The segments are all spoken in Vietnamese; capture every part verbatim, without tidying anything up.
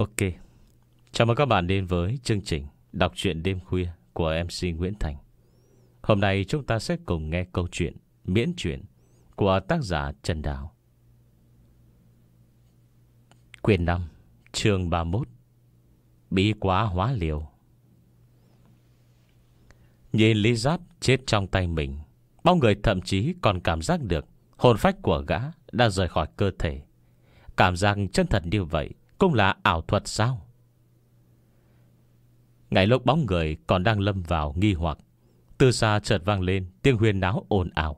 Ok. Chào mừng các bạn đến với chương trình đọc truyện đêm khuya của em xê Nguyễn Thành. Hôm nay chúng ta sẽ cùng nghe câu chuyện miễn truyện của tác giả Trần Đào. Quyển năm, chương ba mươi mốt. Bí quá hóa liều. Nhìn Lý Giáp chết trong tay mình, bao người thậm chí còn cảm giác được hồn phách của gã đã rời khỏi cơ thể. Cảm giác chân thật như vậy cũng là ảo thuật sao? Ngay lúc bóng người còn đang lâm vào nghi hoặc, từ xa chợt vang lên tiếng huyên náo ồn ào.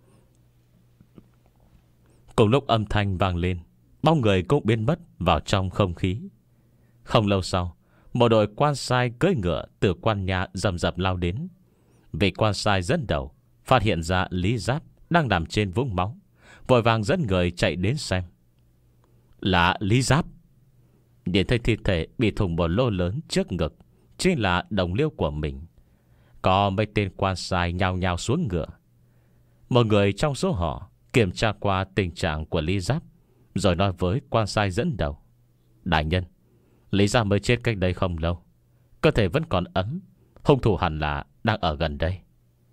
Cùng lúc âm thanh vang lên, bóng người cũng biến mất vào trong không khí. Không lâu sau, một đội quan sai cưỡi ngựa từ quan nhà rầm rập lao đến. Vị quan sai dẫn đầu phát hiện ra Lý Giáp đang nằm trên vũng máu, vội vàng dẫn người chạy đến xem. Là Lý Giáp. Nhìn thấy thi thể bị thủng một lỗ lớn trước ngực, chính là đồng liêu của mình. Có mấy tên quan sai nhào nhào xuống ngựa. Một người trong số họ kiểm tra qua tình trạng của Lý Giáp, rồi nói với quan sai dẫn đầu: Đại nhân, Lý Giáp mới chết cách đây không lâu, cơ thể vẫn còn ấm, hung thủ hẳn là đang ở gần đây.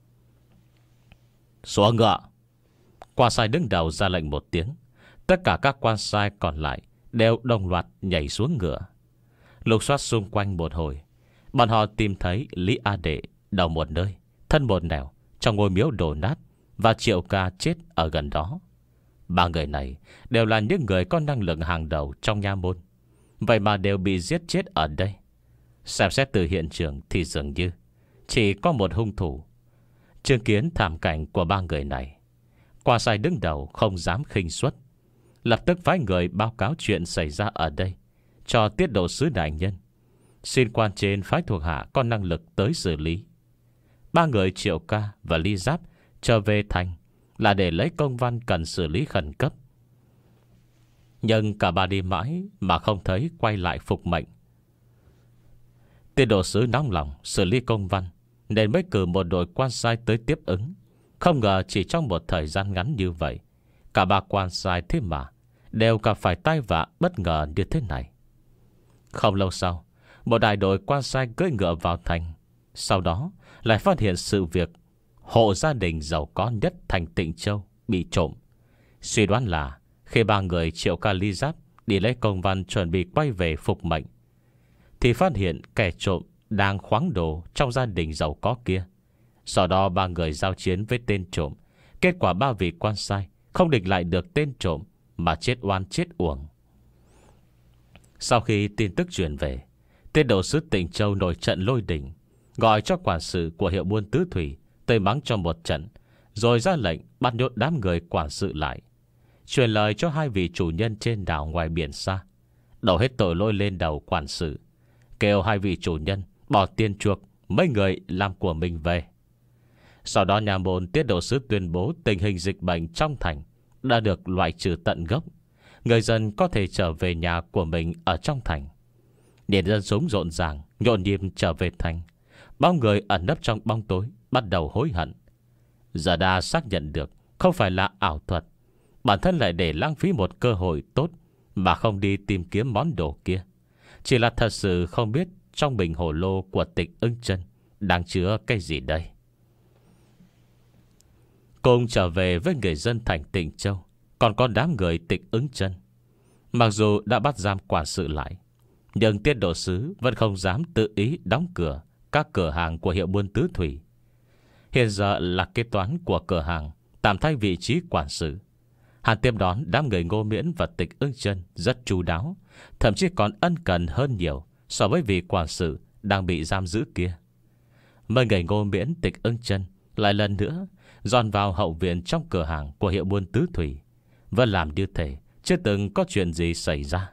Xuống ngựa. Quan sai đứng đầu ra lệnh một tiếng. Tất cả các quan sai còn lại đều đồng loạt nhảy xuống ngựa. Lục soát xung quanh một hồi, bọn họ tìm thấy Lý A Đệ đầu một nơi, thân một nẻo trong ngôi miếu đổ nát, và Triệu Ca chết ở gần đó. Ba người này đều là những người có năng lực hàng đầu trong nha môn, vậy mà đều bị giết chết ở đây. Xem xét từ hiện trường thì dường như chỉ có một hung thủ. Chứng kiến thảm cảnh của ba người này, quan sai đứng đầu không dám khinh suất, lập tức phái người báo cáo chuyện xảy ra ở đây cho tiết độ sứ đại nhân, xin quan trên phái thuộc hạ có năng lực tới xử lý. Ba người Triệu Ca và Lý Giáp trở về thành là để lấy công văn cần xử lý khẩn cấp. Nhưng cả ba đi mãi mà không thấy quay lại phục mệnh. Tiết độ sứ nóng lòng xử lý công văn, nên mới cử một đội quan sai tới tiếp ứng. Không ngờ chỉ trong một thời gian ngắn như vậy, cả ba quan sai thế mà đều gặp phải tai vạ bất ngờ như thế này. Không lâu sau, một đại đội quan sai cưỡi ngựa vào thành. Sau đó lại phát hiện sự việc hộ gia đình giàu có nhất thành Tịnh Châu bị trộm. Suy đoán là khi ba người Triệu Ca Lý Giáp đi lấy công văn chuẩn bị quay về phục mệnh, thì phát hiện kẻ trộm đang khoáng đồ trong gia đình giàu có kia. Sau đó ba người giao chiến với tên trộm. Kết quả ba vị quan sai không địch lại được tên trộm mà chết oan chết uổng. Sau khi tin tức truyền về, tiết độ sứ Tịnh Châu nổi trận lôi đình, gọi cho quản sự của hiệu buôn tứ thủy tới mắng cho một trận, rồi ra lệnh bắt nhốt đám người quản sự lại, truyền lời cho hai vị chủ nhân trên đảo ngoài biển xa, đổ hết tội lỗi lên đầu quản sự, kêu hai vị chủ nhân bỏ tiền chuộc mấy người làm của mình về. Sau đó nhà môn tiết độ sứ tuyên bố tình hình dịch bệnh trong thành đã được loại trừ tận gốc, người dân có thể trở về nhà của mình ở trong thành. Nhìn dân chúng rộn ràng nhộn nhịp trở về thành, bao người ẩn nấp trong bóng tối bắt đầu hối hận. Giờ đã xác nhận được không phải là ảo thuật, bản thân lại để lãng phí một cơ hội tốt mà không đi tìm kiếm món đồ kia, chỉ là thật sự không biết trong bình hồ lô của Tịch Ưng Chân đang chứa cái gì đây. Cùng trở về với người dân thành Tịnh Châu còn có đám người Tịch Ưng Chân. Mặc dù đã bắt giam quản sự lại, nhưng tiết độ sứ vẫn không dám tự ý đóng cửa các cửa hàng của hiệu buôn tứ thủy. Hiện giờ là kế toán của cửa hàng tạm thay vị trí quản sự. Hắn tiếp đón đám người Ngô Miễn và Tịch Ưng Chân rất chu đáo, thậm chí còn ân cần hơn nhiều so với vị quản sự đang bị giam giữ kia. Mấy người Ngô Miễn, Tịch Ưng Chân lại lần nữa dọn vào hậu viện trong cửa hàng của hiệu buôn tứ thủy, vẫn làm như thể chưa từng có chuyện gì xảy ra.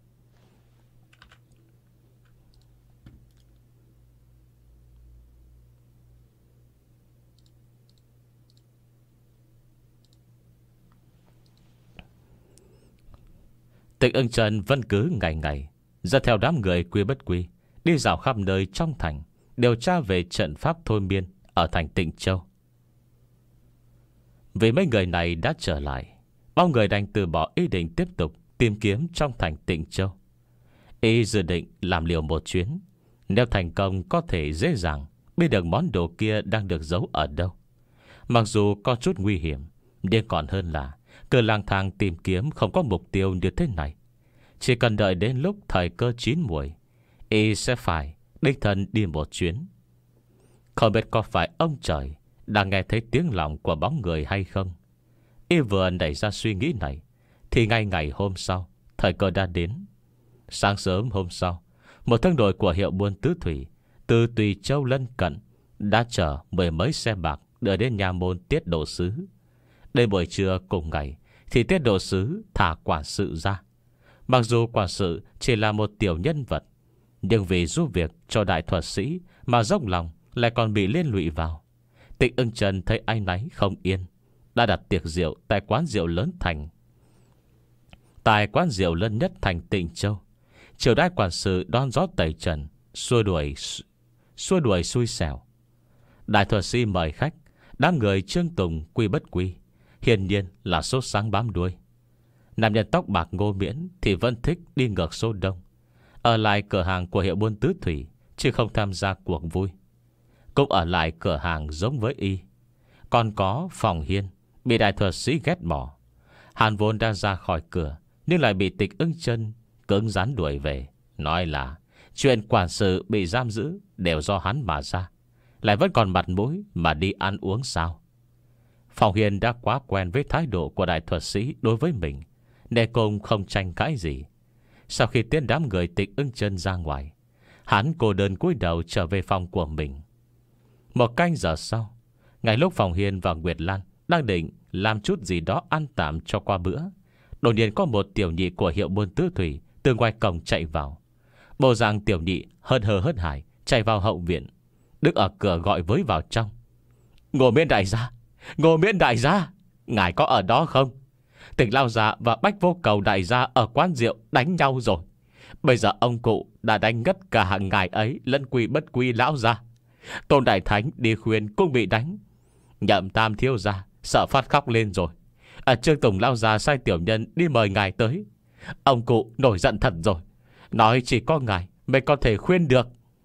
Tịch Ưng Chân vẫn cứ ngày ngày dẫn theo đám người quy bất quy đi dạo khắp nơi trong thành, điều tra về trận pháp thôi miên ở thành Tịnh Châu. Vì mấy người này đã trở lại, bao người đành từ bỏ ý định tiếp tục tìm kiếm trong thành Tịnh Châu. Y dự định làm liều một chuyến. Nếu thành công có thể dễ dàng biết được món đồ kia đang được giấu ở đâu. Mặc dù có chút nguy hiểm, nhưng còn hơn là cứ lang thang tìm kiếm không có mục tiêu như thế này. Chỉ cần đợi đến lúc thời cơ chín muồi, Y sẽ phải đích thân đi một chuyến. Không biết có phải ông trời đang nghe thấy tiếng lòng của bóng người hay không. Y vừa nảy ra suy nghĩ này thì ngay ngày hôm sau, thời cơ đã đến. Sáng sớm hôm sau, một thương đội của hiệu buôn tứ thủy từ Tùy Châu lân cận đã chở mười mấy xe bạc đưa đến nhà môn Tiết Độ Sứ. Đến buổi trưa cùng ngày thì Tiết Độ Sứ thả quản sự ra. Mặc dù quản sự chỉ là một tiểu nhân vật, nhưng vì giúp việc cho đại thuật sĩ mà dốc lòng lại còn bị liên lụy vào. Tịch Ưng Trần thấy áy náy không yên, đã đặt tiệc rượu tại quán rượu lớn thành Tại quán rượu lớn nhất thành Tịnh Châu, triều đãi quản sự đón gió tẩy trần, xua đuổi Xua đuổi xui xẻo. Đại thuật sĩ mời khách, đám người Trương Tùng quy bất quy, hiển nhiên là sốt sáng bám đuôi. Nam nhân tóc bạc Ngô Miễn thì vẫn thích đi ngược số đông, ở lại cửa hàng của hiệu buôn tứ thủy, chứ không tham gia cuộc vui. Cũng ở lại cửa hàng giống với Y. Còn có Phòng Hiên bị đại thuật sĩ ghét bỏ. Hàn vốn đã ra khỏi cửa, nhưng lại bị Tịch Ưng Chân cứng rắn đuổi về, nói là chuyện quản sự bị giam giữ đều do hắn mà ra, lại vẫn còn mặt mũi mà đi ăn uống sao. Phòng Hiên đã quá quen với thái độ của đại thuật sĩ đối với mình, nên cùng không tranh cãi gì. Sau khi tiến đám người Tịch Ưng Chân ra ngoài, hắn cô đơn cúi đầu trở về phòng của mình. Một canh giờ sau, ngay lúc Phòng Hiên và Nguyệt Lan đang định làm chút gì đó ăn tạm cho qua bữa, đột nhiên có một tiểu nhị của hiệu buôn tứ thủy từ ngoài cổng chạy vào. Bộ dạng tiểu nhị hớn hở hớn hải chạy vào hậu viện, đứng ở cửa gọi với vào trong. Ngô Miễn đại gia, Ngô Miễn đại gia, ngài có ở đó không? Tỉnh Lao Già và Bách Vô Cầu đại gia ở quán rượu đánh nhau rồi. Bây giờ ông cụ đã đánh ngất cả hàng ngài ấy lẫn quy bất quy lão gia. Tôn Đại Thánh đi khuyên cũng bị đánh. Nhậm Tam thiếu gia sợ phát khóc lên rồi. À, Trương Tùng Lao Già sai tiểu nhân đi mời ngài tới. Ông cụ nổi giận thật rồi, nói chỉ có ngài mới có thể khuyên được.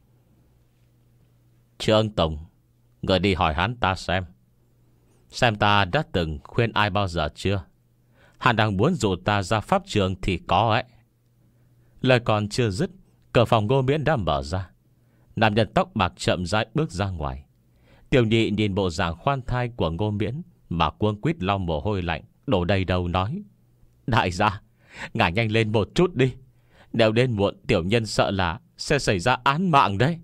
Trương Tùng, người đi hỏi hắn ta xem Xem ta đã từng khuyên ai bao giờ chưa. Hắn đang muốn dụ ta ra pháp trường thì có ấy. Lời còn chưa dứt, cửa phòng Ngô Miễn đã mở ra. Nam nhân tóc bạc chậm rãi bước ra ngoài. Tiểu nhị nhìn bộ dạng khoan thai của Ngô Miễn mà cuống quýt lau mồ hôi lạnh đổ đầy đầu, nói: Đại gia, ngài nhanh lên một chút đi. Nếu đến muộn tiểu nhân sợ là sẽ xảy ra án mạng đấy.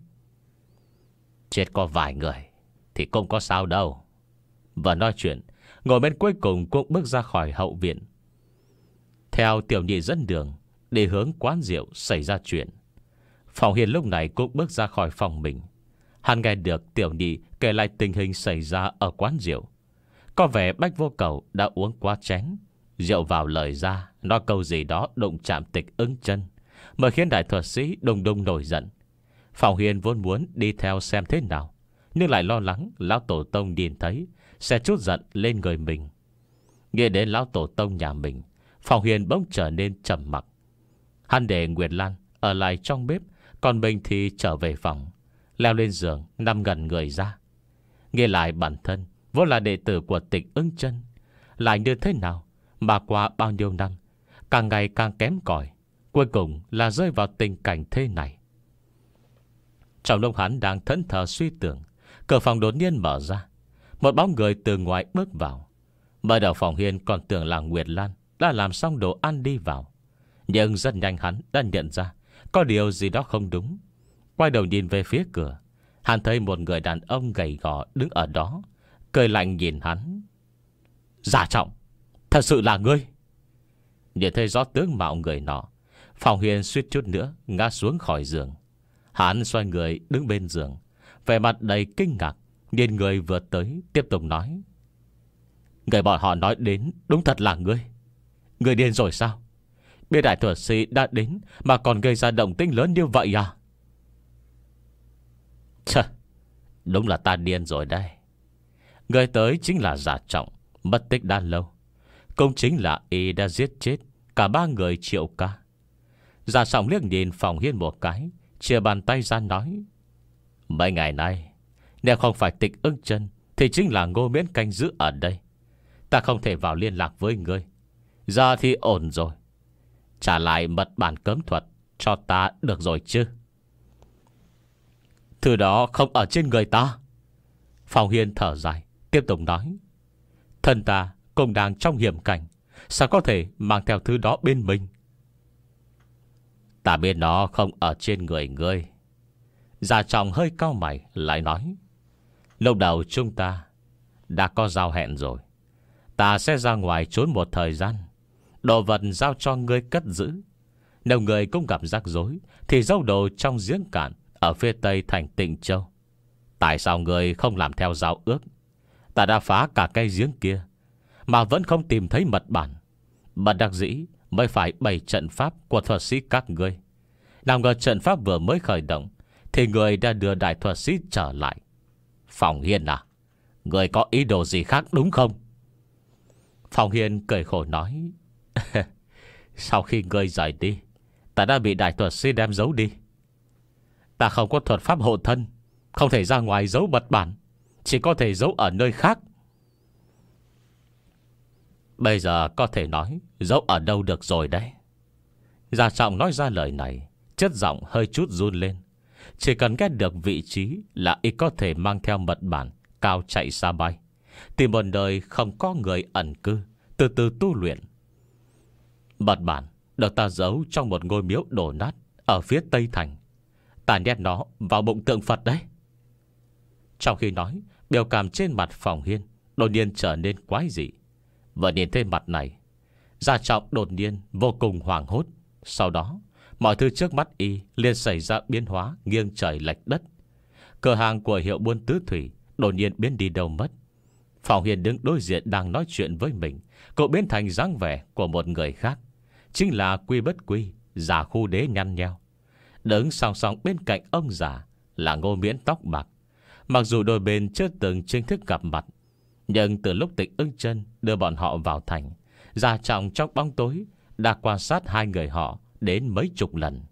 Chết có vài người thì cũng có sao đâu. Và nói chuyện, Ngô Miễn cuối cùng cũng bước ra khỏi hậu viện, theo tiểu nhị dẫn đường để hướng quán rượu xảy ra chuyện. Phòng Hiền lúc này cũng bước ra khỏi phòng mình. Hắn nghe được tiểu nhị kể lại tình hình xảy ra ở quán rượu. Có vẻ Bách Vô Cầu đã uống quá chén, rượu vào lời ra, nói câu gì đó đụng chạm Tịch Ưng Chân, mới khiến đại thuật sĩ đùng đùng nổi giận. Phòng Hiền vốn muốn đi theo xem thế nào, nhưng lại lo lắng lão tổ tông nhìn thấy sẽ chút giận lên người mình. Nghe đến lão tổ tông nhà mình, Phòng Hiền bỗng trở nên trầm mặc. Hắn để Nguyệt Lan ở lại trong bếp, còn mình thì trở về phòng, leo lên giường nằm ngẩn người ra. Nghe lại bản thân vốn là đệ tử của Tịch Ưng Chân, lại như thế nào mà qua bao nhiêu năm càng ngày càng kém cỏi, cuối cùng là rơi vào tình cảnh thế này. Trong lúc hắn đang thẫn thờ suy tưởng, cửa phòng đột nhiên mở ra. Một bóng người từ ngoài bước vào. Mở đầu Phòng Hiền còn tưởng là Nguyệt Lan đã làm xong đồ ăn đi vào, nhưng rất nhanh hắn đã nhận ra có điều gì đó không đúng. Quay đầu nhìn về phía cửa, hắn thấy một người đàn ông gầy gò đứng ở đó, cười lạnh nhìn hắn. Giả Trọng, thật sự là ngươi? Nhìn thấy rõ tướng mạo người nọ, Phòng Hiền suýt chút nữa ngã xuống khỏi giường. Hắn xoay người đứng bên giường, vẻ mặt đầy kinh ngạc nhìn người vừa tới, tiếp tục nói: Người bọn họ nói đến đúng thật là ngươi. Ngươi điên rồi sao? Biết đại thuật sĩ đã đến mà còn gây ra động tĩnh lớn như vậy à? Chà, đúng là ta điên rồi đây. Người tới chính là Giả Trọng, mất tích đã lâu. Cũng chính là y đã giết chết cả ba người Triệu ca. Giả Trọng liếc nhìn Phòng Hiên một cái, chia bàn tay ra nói: Mấy ngày nay nếu không phải Tịch Ưng Chân thì chính là Ngô Miễn canh giữ ở đây. Ta không thể vào liên lạc với ngươi. Giờ thì ổn rồi. Trả lại mật bản cấm thuật cho ta được rồi chứ? Thứ đó không ở trên người ta. Phòng Hiên thở dài, tiếp tục nói: Thân ta cũng đang trong hiểm cảnh, sao có thể mang theo thứ đó bên mình? Ta biết nó không ở trên người ngươi. Giả Trọng hơi cau mày lại nói: Lúc đầu chúng ta đã có giao hẹn rồi. Ta sẽ ra ngoài trốn một thời gian, đồ vật giao cho ngươi cất giữ. Nếu ngươi cũng gặp rắc rối thì giấu đồ trong giếng cạn ở phía tây thành Tịnh Châu. Tại sao ngươi không làm theo giao ước? Ta đã phá cả cây giếng kia mà vẫn không tìm thấy mật bản. Bất đắc dĩ mới phải bày trận pháp của thuật sĩ các ngươi. Nào ngờ trận pháp vừa mới khởi động thì người đã đưa đại thuật sĩ trở lại. Phòng Hiên à, người có ý đồ gì khác đúng không? Phòng Hiên cười khổ nói: Sau khi ngươi rời đi, ta đã bị đại thuật sĩ đem giấu đi. Ta không có thuật pháp hộ thân, không thể ra ngoài giấu mật bản, chỉ có thể giấu ở nơi khác. Bây giờ có thể nói giấu ở đâu được rồi đấy. Giả Trọng nói ra lời này, chất giọng hơi chút run lên. Chỉ cần ghét được vị trí là y có thể mang theo mật bản, cao chạy xa bay, tìm một đời không có người ẩn cư, từ từ tu luyện. Mật bản được ta giấu trong một ngôi miếu đổ nát ở phía tây thành. Ta nhét nó vào bụng tượng Phật đấy. Trong khi nói, biểu cảm trên mặt Phòng Hiên đột nhiên trở nên quái dị. Vừa nhìn thấy mặt này, Giả Trọng đột nhiên vô cùng hoảng hốt. Sau đó mọi thứ trước mắt y liền xảy ra biến hóa nghiêng trời lệch đất. Cửa hàng của hiệu buôn tứ thủy đột nhiên biến đi đâu mất. Phòng Hiên đứng đối diện đang nói chuyện với mình, cậu biến thành dáng vẻ của một người khác, chính là Quy Bất Quy, giả khu đế nhăn nheo. Đứng song song bên cạnh ông già là Ngô Miễn tóc bạc. Mặc dù đôi bên chưa từng chính thức gặp mặt, nhưng từ lúc Tịch Ưng Chân đưa bọn họ vào thành, Giả Trọng trong bóng tối đã quan sát hai người họ đến mấy chục lần.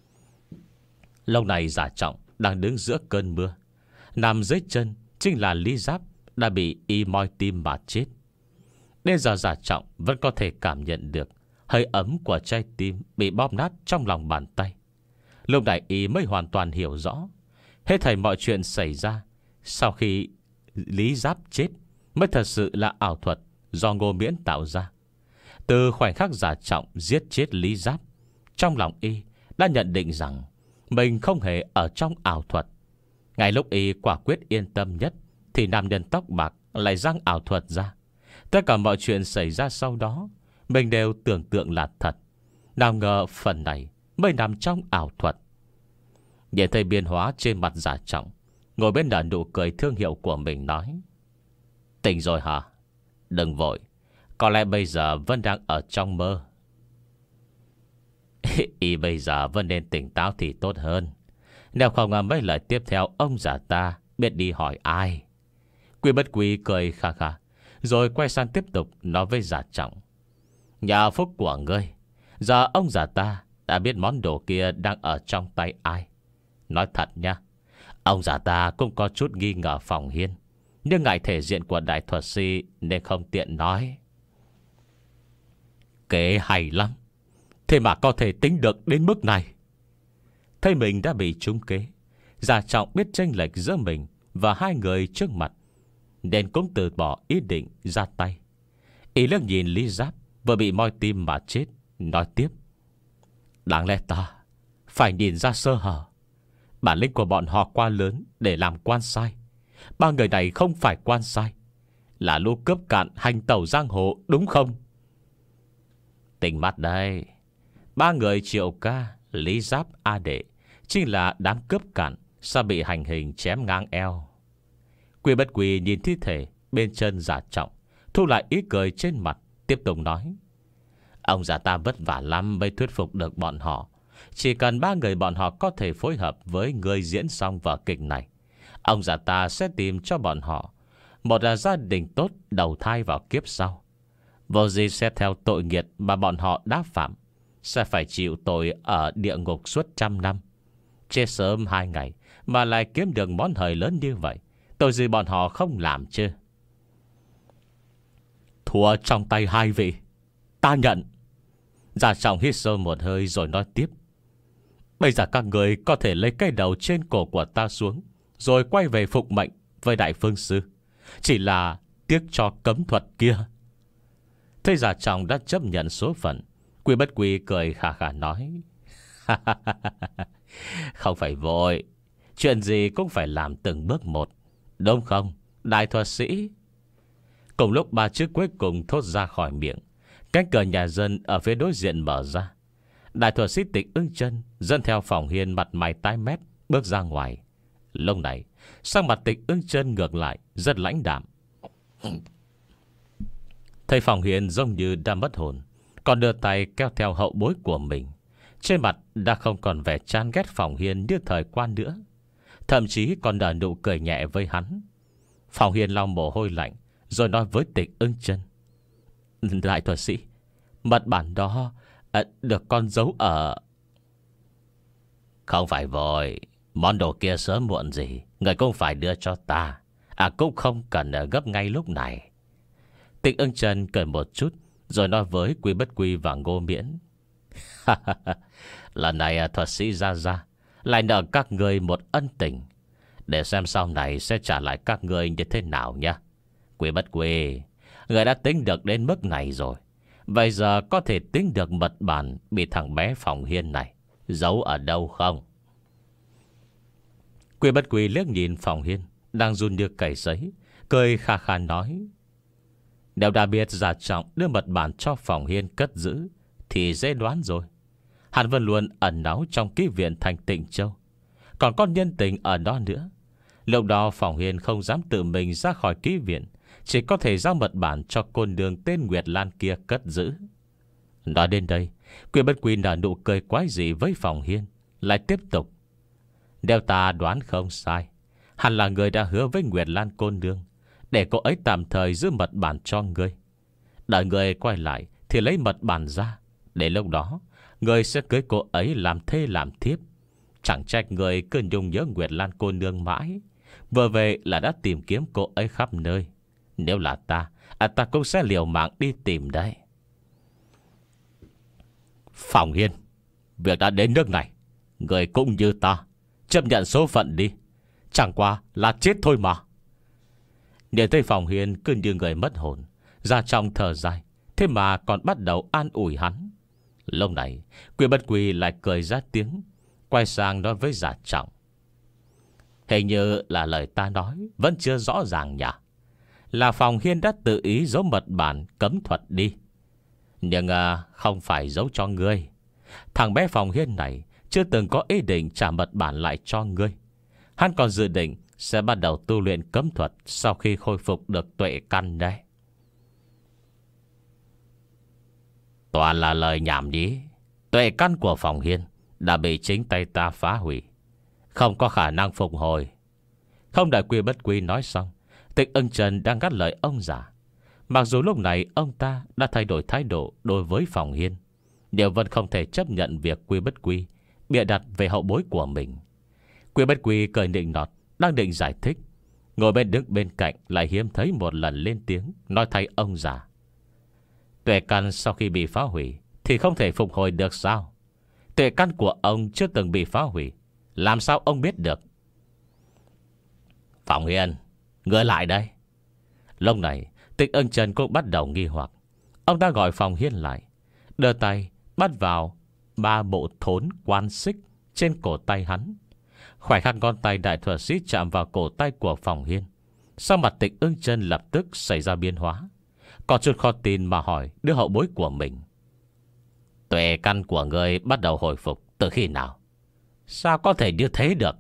Lâu này Giả Trọng đang đứng giữa cơn mưa, nằm dưới chân chính là Lý Giáp đã bị y moi tim mà chết. Đến giờ Giả Trọng vẫn có thể cảm nhận được hơi ấm của trái tim bị bóp nát trong lòng bàn tay. Lúc này y mới hoàn toàn hiểu rõ hết thảy mọi chuyện xảy ra sau khi Lý Giáp chết mới thật sự là ảo thuật do Ngô Miễn tạo ra. Từ khoảnh khắc Giả Trọng giết chết Lý Giáp, trong lòng y đã nhận định rằng mình không hề ở trong ảo thuật. Ngay lúc y quả quyết yên tâm nhất thì nam nhân tóc bạc lại giăng ảo thuật ra. Tất cả mọi chuyện xảy ra sau đó mình đều tưởng tượng là thật. Nào ngờ phần này mới nằm trong ảo thuật. Nhìn thấy biến hóa trên mặt Giả Trọng, ngồi bên nở nụ cười thương hiệu của mình nói: Tỉnh rồi hả? Đừng vội, có lẽ bây giờ vẫn đang ở trong mơ. Y bây giờ vẫn nên tỉnh táo thì tốt hơn. Nếu không mấy lời tiếp theo ông già ta biết đi hỏi ai. Quy Bất Quy cười khà khà, rồi quay sang tiếp tục nói với Giả Trọng: Nhờ phúc của ngươi, giờ ông già ta đã biết món đồ kia đang ở trong tay ai. Nói thật nha, ông già ta cũng có chút nghi ngờ Phòng Hiên, nhưng ngại thể diện của đại thuật sĩ nên không tiện nói. Kế hay lắm, thế mà có thể tính được đến mức này. Thấy mình đã bị trúng kế, Giả Trọng biết chênh lệch giữa mình và hai người trước mặt, nên cũng từ bỏ ý định ra tay. Y liếc nhìn Lý Giáp vừa bị moi tim mà chết, nói tiếp: Đáng lẽ ta phải nhìn ra sơ hở. Bản lĩnh của bọn họ quá lớn để làm quan sai. Ba người này không phải quan sai, là lũ cướp cạn hành tẩu giang hồ đúng không? Tỉnh mắt đây, ba người Triệu Ca, Lý Giáp, A Đệ chính là đám cướp cạn sao bị hành hình chém ngang eo. Quy Bất Quy nhìn thi thể bên chân Giả Trọng, thu lại ý cười trên mặt, tiếp tục nói: Ông già ta vất vả lắm mới thuyết phục được bọn họ. Chỉ cần ba người bọn họ có thể phối hợp với người diễn xong vở kịch này, ông già ta sẽ tìm cho bọn họ một là gia đình tốt đầu thai vào kiếp sau. Vô gì sẽ theo tội nghiệt mà bọn họ đã phạm, sẽ phải chịu tội ở địa ngục suốt trăm năm. Chết sớm hai ngày mà lại kiếm được món hời lớn như vậy, tội gì bọn họ không làm chứ? Thua trong tay hai vị, ta nhận. Gia Trọng hít sâu một hơi rồi nói tiếp. Bây giờ các người có thể lấy cái đầu trên cổ của ta xuống, rồi quay về phục mệnh với Đại Phương Sư. Chỉ là tiếc cho cấm thuật kia. Thế Gia Trọng đã chấp nhận số phận. Quy Bất Quy cười khà khà nói. Không phải vội, chuyện gì cũng phải làm từng bước một, đúng không, đại thuật sĩ? Cùng lúc ba chữ cuối cùng thốt ra khỏi miệng, cánh cửa nhà dân ở phía đối diện mở ra. Đại thuật sĩ Tịch Ưng Chân dẫn theo Phòng Hiên mặt mày tái mét bước ra ngoài. Lúc này sắc mặt Tịch Ưng Chân ngược lại rất lãnh đạm. Thấy Phòng Hiên giống như đã mất hồn, còn đưa tay kéo theo hậu bối của mình. Trên mặt đã không còn vẻ chán ghét Phòng Hiên như thời quan nữa, thậm chí còn nở nụ cười nhẹ với hắn. Phòng Hiên lau mồ hôi lạnh rồi nói với Tịch Ưng Chân. Đại thuật sĩ, mật bản đó à, được con giấu ở... Không phải vội, món đồ kia sớm muộn gì người cũng phải đưa cho ta. À cũng không cần gấp ngay lúc này. Tịch Ưng Chân cười một chút rồi nói với Quy Bất Quy và Ngô Miễn. Lần này thuật sĩ Gia Gia lại nợ các người một ân tình, để xem sau này sẽ trả lại các người như thế nào nhé. Quy Bất Quy, người đã tính được đến mức này rồi, bây giờ có thể tính được mật bản bị thằng bé Phòng Hiên này giấu ở đâu không? Quy Bất Quy liếc nhìn Phòng Hiên đang run như cầy sấy, cười kha kha nói. Nếu đã biết Gia Trọng đưa mật bản cho Phòng Hiên cất giữ thì dễ đoán rồi. Hắn vẫn luôn ẩn náu trong ký viện thành Tịnh Châu, còn có nhân tình ở đó nữa. Lúc đó Phòng Hiên không dám tự mình ra khỏi ký viện, chỉ có thể giao mật bản cho cô nương tên Nguyệt Lan kia cất giữ. Nói đến đây, Quy Bất Quy nở nụ cười quái dị với Phòng Hiên, lại tiếp tục. Nếu ta đoán không sai, hắn là người đã hứa với Nguyệt Lan cô nương để cô ấy tạm thời giữ mật bản cho ngươi. Đợi người quay lại thì lấy mật bản ra, để lúc đó người sẽ cưới cô ấy làm thê làm thiếp. Chẳng trách người cứ nhung nhớ Nguyệt Lan cô nương mãi, vừa về là đã tìm kiếm cô ấy khắp nơi. Nếu là ta, à, ta cũng sẽ liều mạng đi tìm đấy. Phòng Hiên, việc đã đến nước này, người cũng như ta, chấp nhận số phận đi. Chẳng qua là chết thôi mà. Nhìn thấy Phòng Hiên cứ như người mất hồn, Gia Trọng thở dài, thế mà còn bắt đầu an ủi hắn. Lúc này Quy Bất Quy lại cười ra tiếng, quay sang nói với Gia Trọng. Hình như là lời ta nói vẫn chưa rõ ràng nhỉ? Là Phòng Hiên đã tự ý giấu mật bản cấm thuật đi, nhưng à, không phải giấu cho ngươi. Thằng bé Phòng Hiên này chưa từng có ý định trả mật bản lại cho ngươi. Hắn còn dự định sẽ bắt đầu tu luyện cấm thuật sau khi khôi phục được tuệ căn đấy. Toàn là lời nhảm nhí. Tuệ căn của Phòng Hiên đã bị chính tay ta phá hủy, không có khả năng phục hồi. Không đợi Quy Bất Quy nói xong, Tịch Ưng Chân đang ngắt lời ông già. Mặc dù lúc này ông ta đã thay đổi thái độ đối với Phòng Hiên, nhưng vẫn không thể chấp nhận việc Quy Bất Quy bịa đặt về hậu bối của mình. Quy Bất Quy cười nịnh nọt, đang định giải thích, ngồi bên đứng bên cạnh lại hiếm thấy một lần lên tiếng nói thay ông già. Tuệ căn sau khi bị phá hủy thì không thể phục hồi được sao? Tuệ căn của ông chưa từng bị phá hủy, làm sao ông biết được? Phòng Hiên, ngươi lại đây. Lúc này Tịch Ưng Chân cũng bắt đầu nghi hoặc. Ông ta gọi Phòng Hiên lại, đưa tay bắt vào ba bộ thốn quan xích trên cổ tay hắn. Khoảnh khắc ngón tay đại thuật sĩ chạm vào cổ tay của Phòng Hiên, sau mặt Tịch Ưng Chân lập tức xảy ra biến hóa, có chút khó tin mà hỏi đứa hậu bối của mình. Tuệ căn của ngươi bắt đầu hồi phục từ khi nào? Sao có thể như thế được?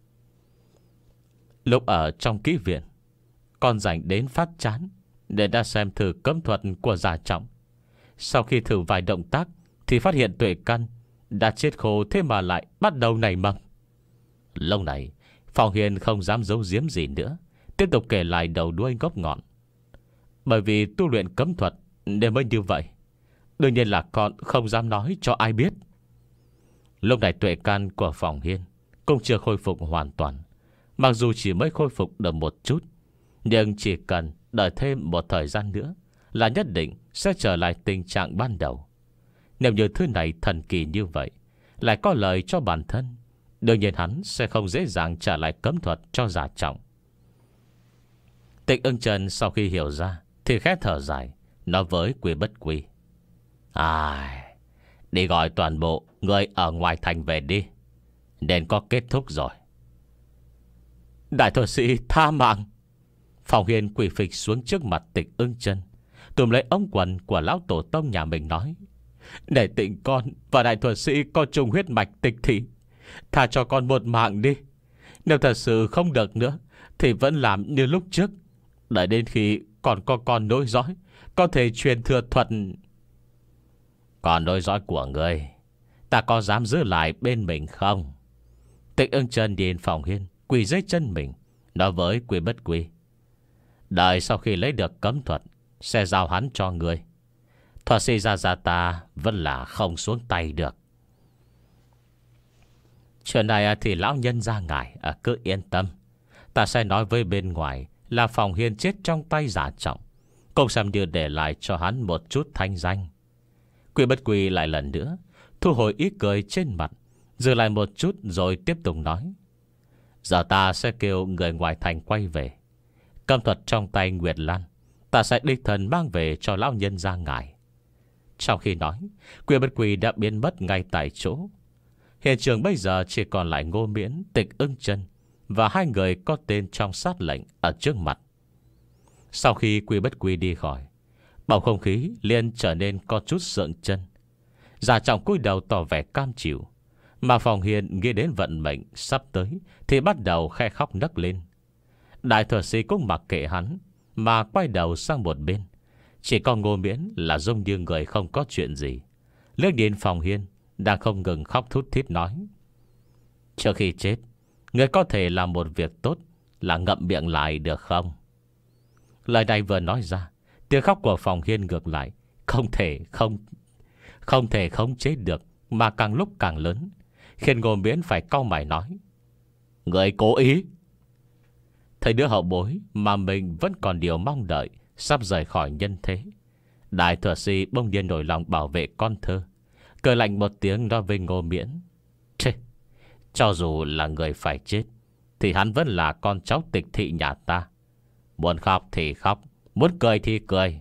Lúc ở trong ký viện, con rảnh đến phát chán để đã xem thử cấm thuật của Gia Trọng. Sau khi thử vài động tác thì phát hiện tuệ căn đã chết khô, thế mà lại bắt đầu nảy mầm. Lâu này Phòng Hiên không dám giấu giếm gì nữa, tiếp tục kể lại đầu đuôi gốc ngọn. Bởi vì tu luyện cấm thuật nên mới như vậy. Đương nhiên là con không dám nói cho ai biết. Lúc này tuệ can của Phòng Hiên cũng chưa khôi phục hoàn toàn. Mặc dù chỉ mới khôi phục được một chút, nhưng chỉ cần đợi thêm một thời gian nữa là nhất định sẽ trở lại tình trạng ban đầu. Nếu như thứ này thần kỳ như vậy, lại có lợi cho bản thân, đương nhiên hắn sẽ không dễ dàng trả lại cấm thuật cho Giả Trọng. Tịch Ưng Trần sau khi hiểu ra thì khẽ thở dài, nói với Quy Bất Quy: Ai, đi gọi toàn bộ người ở ngoài thành về đi, nên có kết thúc rồi. Đại thuật sĩ tha mạng. Phòng Hiên quỳ phịch xuống trước mặt Tịch Ưng Trần, tùm lấy ống quần của lão tổ tông nhà mình nói: Để tịnh con và đại thuật sĩ có chung huyết mạch tịch thị, tha cho con một mạng đi. Nếu thật sự không được nữa thì vẫn làm như lúc trước. Đợi đến khi còn có con nối dõi, có thể truyền thừa thuật. Còn nối dõi của ngươi, ta có dám giữ lại bên mình không? Tịch Ưng Trần nhìn Phòng Hiên quỳ dưới chân mình, nói với Quy Bất Quy: Đợi sau khi lấy được cấm thuật, sẽ giao hắn cho ngươi. Thuật sĩ Gia Gia ta vẫn là không xuống tay được. Chuyện này thì lão nhân gia ngài à, cứ yên tâm. Ta sẽ nói với bên ngoài là Phòng Hiên chết trong tay Giả Trọng, cũng xem như để lại cho hắn một chút thanh danh. Quy Bất Quy lại lần nữa thu hồi ý cười trên mặt, dừng lại một chút rồi tiếp tục nói: Giờ ta sẽ kêu người ngoài thành quay về. Cấm thuật trong tay Nguyệt Lan ta sẽ đích thân mang về cho lão nhân gia ngài. Trong khi nói, Quy Bất Quy đã biến mất ngay tại chỗ. Hiện trường bây giờ chỉ còn lại Ngô Miễn, Tịch Ưng Trần và hai người có tên trong sát lệnh ở trước mặt. Sau khi Quy Bất Quy đi khỏi, bầu không khí liền trở nên có chút sượng chân. Giả Trọng cúi đầu tỏ vẻ cam chịu, mà Phòng Hiên nghĩ đến vận mệnh sắp tới thì bắt đầu khe khóc nấc lên. Đại thuật sĩ cũng mặc kệ hắn, mà quay đầu sang một bên. Chỉ có Ngô Miễn là giống như người không có chuyện gì, liếc nhìn Phòng Hiên đang không ngừng khóc thút thít nói: Trước khi chết, người có thể làm một việc tốt là ngậm miệng lại được không? Lời này vừa nói ra, tiếng khóc của Phòng Hiên ngược lại Không thể không Không thể khống chế được, mà càng lúc càng lớn, khiến Ngô Miễn phải cau mày nói: Người cố ý. Thấy đứa hậu bối mà mình vẫn còn điều mong đợi sắp rời khỏi nhân thế, đại thuật sĩ bỗng nhiên nổi lòng bảo vệ con thơ, cười lạnh một tiếng nói với Ngô Miễn: Chê, cho dù là người phải chết thì hắn vẫn là con cháu tịch thị nhà ta. Muốn khóc thì khóc, muốn cười thì cười.